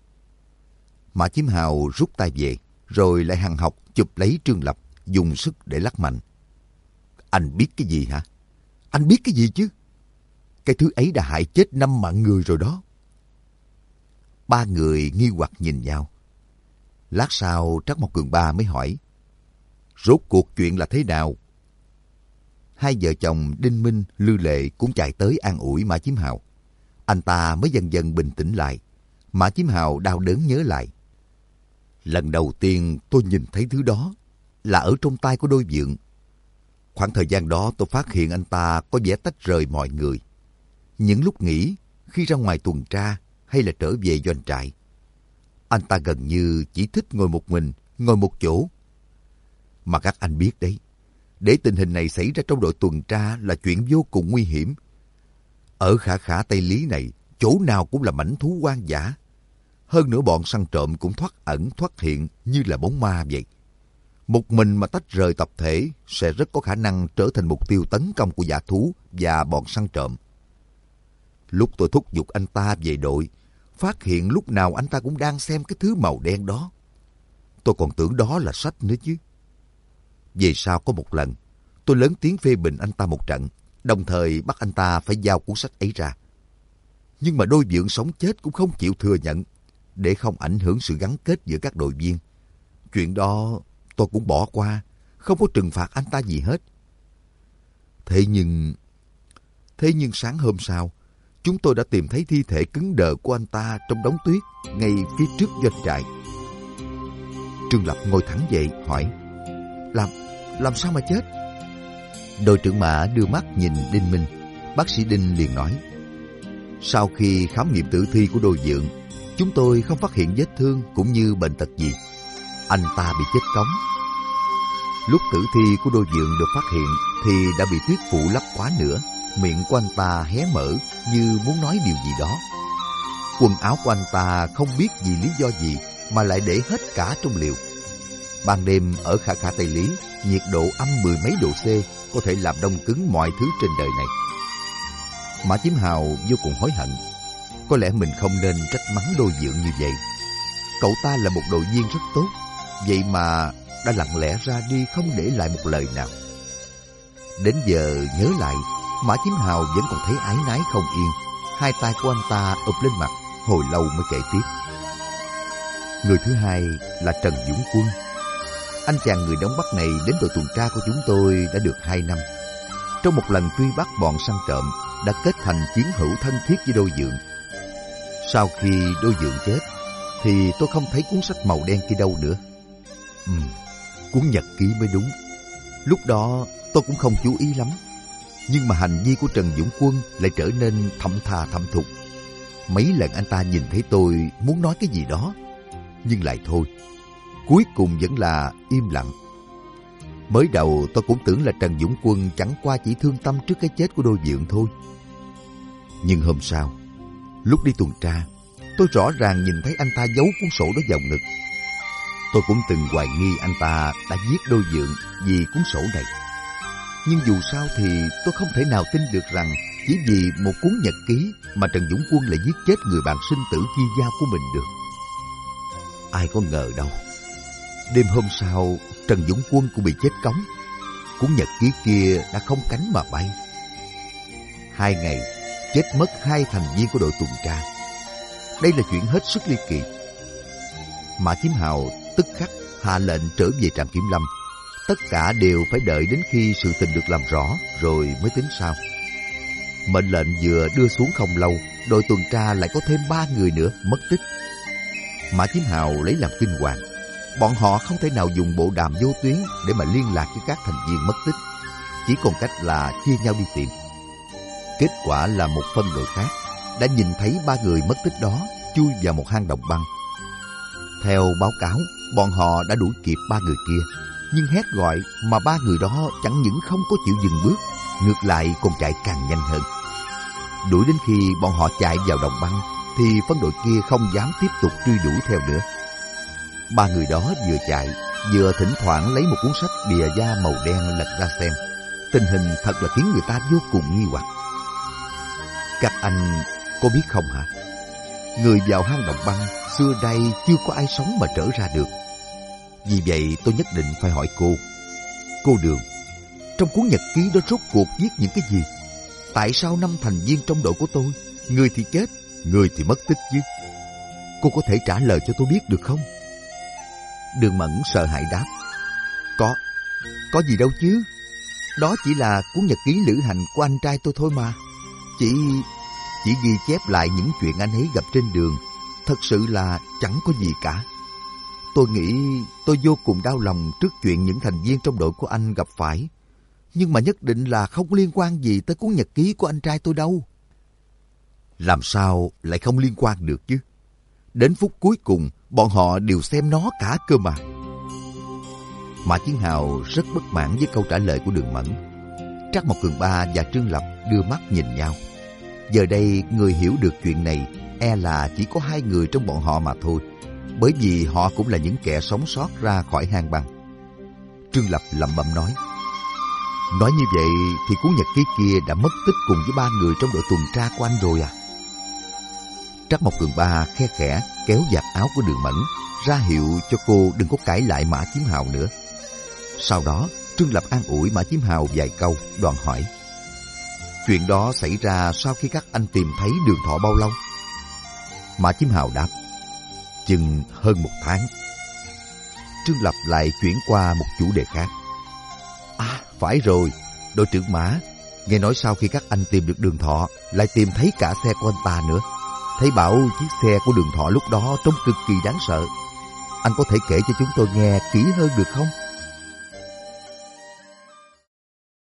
Mã Chí Hào rút tay về, rồi lại hằn học chụp lấy Trương Lập, dùng sức để lắc mạnh. Anh biết cái gì hả? Anh biết cái gì chứ? Cái thứ ấy đã hại chết năm mạng người rồi đó. Ba người nghi hoặc nhìn nhau. Lát sau Trắc Mộc Cường Ba mới hỏi. Rốt cuộc chuyện là thế nào? Hai vợ chồng Đinh Minh, Lư Lệ cũng chạy tới an ủi Mã Chí Hào. Anh ta mới dần dần bình tĩnh lại. Mã Chí Hào đau đớn nhớ lại. Lần đầu tiên tôi nhìn thấy thứ đó là ở trong tay của Đôi Vượng. Khoảng thời gian đó tôi phát hiện anh ta có vẻ tách rời mọi người. Những lúc nghỉ, khi ra ngoài tuần tra hay là trở về doanh trại, anh ta gần như chỉ thích ngồi một mình, ngồi một chỗ. Mà các anh biết đấy, để tình hình này xảy ra trong đội tuần tra là chuyện vô cùng nguy hiểm. Ở khả khả Tây Lý này, chỗ nào cũng là mảnh thú hoang dã. Hơn nữa bọn săn trộm cũng thoát ẩn thoát hiện như là bóng ma vậy. Một mình mà tách rời tập thể sẽ rất có khả năng trở thành mục tiêu tấn công của dã thú và bọn săn trộm. Lúc tôi thúc giục anh ta về đội, phát hiện lúc nào anh ta cũng đang xem cái thứ màu đen đó. Tôi còn tưởng đó là sách nữa chứ. Về sau có một lần, tôi lớn tiếng phê bình anh ta một trận, đồng thời bắt anh ta phải giao cuốn sách ấy ra. Nhưng mà Đôi Vượng sống chết cũng không chịu thừa nhận, để không ảnh hưởng sự gắn kết giữa các đội viên. Chuyện đó tôi cũng bỏ qua, không có trừng phạt anh ta gì hết. Thế nhưng... Thế nhưng sáng hôm sau, chúng tôi đã tìm thấy thi thể cứng đờ của anh ta trong đống tuyết ngay phía trước doanh trại. Trương Lập ngồi thẳng dậy hỏi. Làm, làm sao mà chết? Đội trưởng Mã đưa mắt nhìn Đinh Minh. Bác sĩ Đinh liền nói. Sau khi khám nghiệm tử thi của Đôi Vượng, chúng tôi không phát hiện vết thương cũng như bệnh tật gì. Anh ta bị chết cóng. Lúc tử thi của Đôi Vượng được phát hiện thì đã bị tuyết phủ lấp quá nữa. Miệng của anh ta hé mở như muốn nói điều gì đó. Quần áo của anh ta không biết vì lý do gì mà lại để hết cả trong liều. Ban đêm ở khả khả Tây Lý, nhiệt độ âm mười mấy độ C có thể làm đông cứng mọi thứ trên đời này. Mã Chí Hào vô cùng hối hận. Có lẽ mình không nên trách mắng Đôi Vượng như vậy. Cậu ta là một đội viên rất tốt, vậy mà đã lặng lẽ ra đi không để lại một lời nào. Đến giờ nhớ lại, Mã Chí Hào vẫn còn thấy áy náy không yên. Hai tay của anh ta ụp lên mặt, hồi lâu mới kể tiếp. Người thứ hai là Trần Dũng Quân. Anh chàng người Đông Bắc này đến đội tuần tra của chúng tôi đã được hai năm. Trong một lần truy bắt bọn săn trộm, đã kết thành chiến hữu thân thiết với Đôi Vượng. Sau khi Đôi Vượng chết, thì tôi không thấy cuốn sách màu đen kia đâu nữa. Ừ, cuốn nhật ký mới đúng. Lúc đó tôi cũng không chú ý lắm. Nhưng mà hành vi của Trần Dũng Quân lại trở nên thậm thà thậm thục. Mấy lần anh ta nhìn thấy tôi muốn nói cái gì đó, nhưng lại thôi. Cuối cùng vẫn là im lặng. Mới đầu tôi cũng tưởng là Trần Dũng Quân chẳng qua chỉ thương tâm trước cái chết của Đôi Vượng thôi. Nhưng hôm sau, lúc đi tuần tra, tôi rõ ràng nhìn thấy anh ta giấu cuốn sổ đó vào ngực. Tôi cũng từng hoài nghi anh ta đã giết Đôi Vượng vì cuốn sổ này. Nhưng dù sao thì tôi không thể nào tin được rằng chỉ vì một cuốn nhật ký mà Trần Dũng Quân lại giết chết người bạn sinh tử chi giao của mình được. Ai có ngờ đâu. Đêm hôm sau, Trần Dũng Quân cũng bị chết cóng. Cuốn nhật ký kia đã không cánh mà bay. Hai ngày, chết mất hai thành viên của đội tuần tra. Đây là chuyện hết sức ly kỳ. Mã Chí Hào tức khắc hạ lệnh trở về trạm kiểm lâm. Tất cả đều phải đợi đến khi sự tình được làm rõ rồi mới tính sao. Mệnh lệnh vừa đưa xuống không lâu, đội tuần tra lại có thêm ba người nữa mất tích. Mã Chí Hào lấy làm kinh hoàng. Bọn họ không thể nào dùng bộ đàm vô tuyến để mà liên lạc với các thành viên mất tích. Chỉ còn cách là chia nhau đi tìm. Kết quả là một phân đội khác đã nhìn thấy ba người mất tích đó chui vào một hang động băng. Theo báo cáo, bọn họ đã đuổi kịp ba người kia. Nhưng hét gọi mà ba người đó chẳng những không có chịu dừng bước, ngược lại còn chạy càng nhanh hơn. Đuổi đến khi bọn họ chạy vào đồng băng, thì phân đội kia không dám tiếp tục truy đuổi theo nữa. Ba người đó vừa chạy, vừa thỉnh thoảng lấy một cuốn sách bìa da màu đen lật ra xem. Tình hình thật là khiến người ta vô cùng nghi hoặc. Các anh có biết không hả? Người vào hang động băng xưa đây chưa có ai sống mà trở ra được. Vì vậy tôi nhất định phải hỏi cô. Cô Đường, trong cuốn nhật ký đó rốt cuộc viết những cái gì? Tại sao năm thành viên trong đội của tôi, người thì chết, người thì mất tích chứ? Cô có thể trả lời cho tôi biết được không? Đường Mẫn sợ hãi đáp. Có, có gì đâu chứ. Đó chỉ là cuốn nhật ký lữ hành của anh trai tôi thôi mà. Chỉ, chỉ ghi chép lại những chuyện anh ấy gặp trên đường. Thật sự là chẳng có gì cả. Tôi nghĩ tôi vô cùng đau lòng trước chuyện những thành viên trong đội của anh gặp phải. Nhưng mà nhất định là không liên quan gì tới cuốn nhật ký của anh trai tôi đâu. Làm sao lại không liên quan được chứ? Đến phút cuối cùng, bọn họ đều xem nó cả cơ mà. Mã Chiến Hào rất bất mãn với câu trả lời của Đường Mẫn. Trác Mộc Cường Ba và Trương Lập đưa mắt nhìn nhau. Giờ đây người hiểu được chuyện này e là chỉ có hai người trong bọn họ mà thôi, bởi vì họ cũng là những kẻ sống sót ra khỏi hang băng. Trương Lập lẩm bẩm nói. Nói như vậy thì cuốn nhật ký kia đã mất tích cùng với ba người trong đội tuần tra của anh rồi à? Trác Mộc Cường Ba khe khẽ kéo vạt áo của Đường Mẫn, ra hiệu cho cô đừng có cãi lại Mã Chí Hào nữa. Sau đó, Trương Lập an ủi Mã Chí Hào vài câu, đoàn hỏi. Chuyện đó xảy ra sau khi các anh tìm thấy Đường Thọ bao lâu? Mã Chí Hào đáp. Chừng hơn một tháng. Trương Lập lại chuyển qua một chủ đề khác. À, phải rồi, đội trưởng Mã, nghe nói sau khi các anh tìm được Đường Thọ, lại tìm thấy cả xe của anh ta nữa. Thấy bảo chiếc xe của Đường Thọ lúc đó trông cực kỳ đáng sợ. Anh có thể kể cho chúng tôi nghe kỹ hơn được không?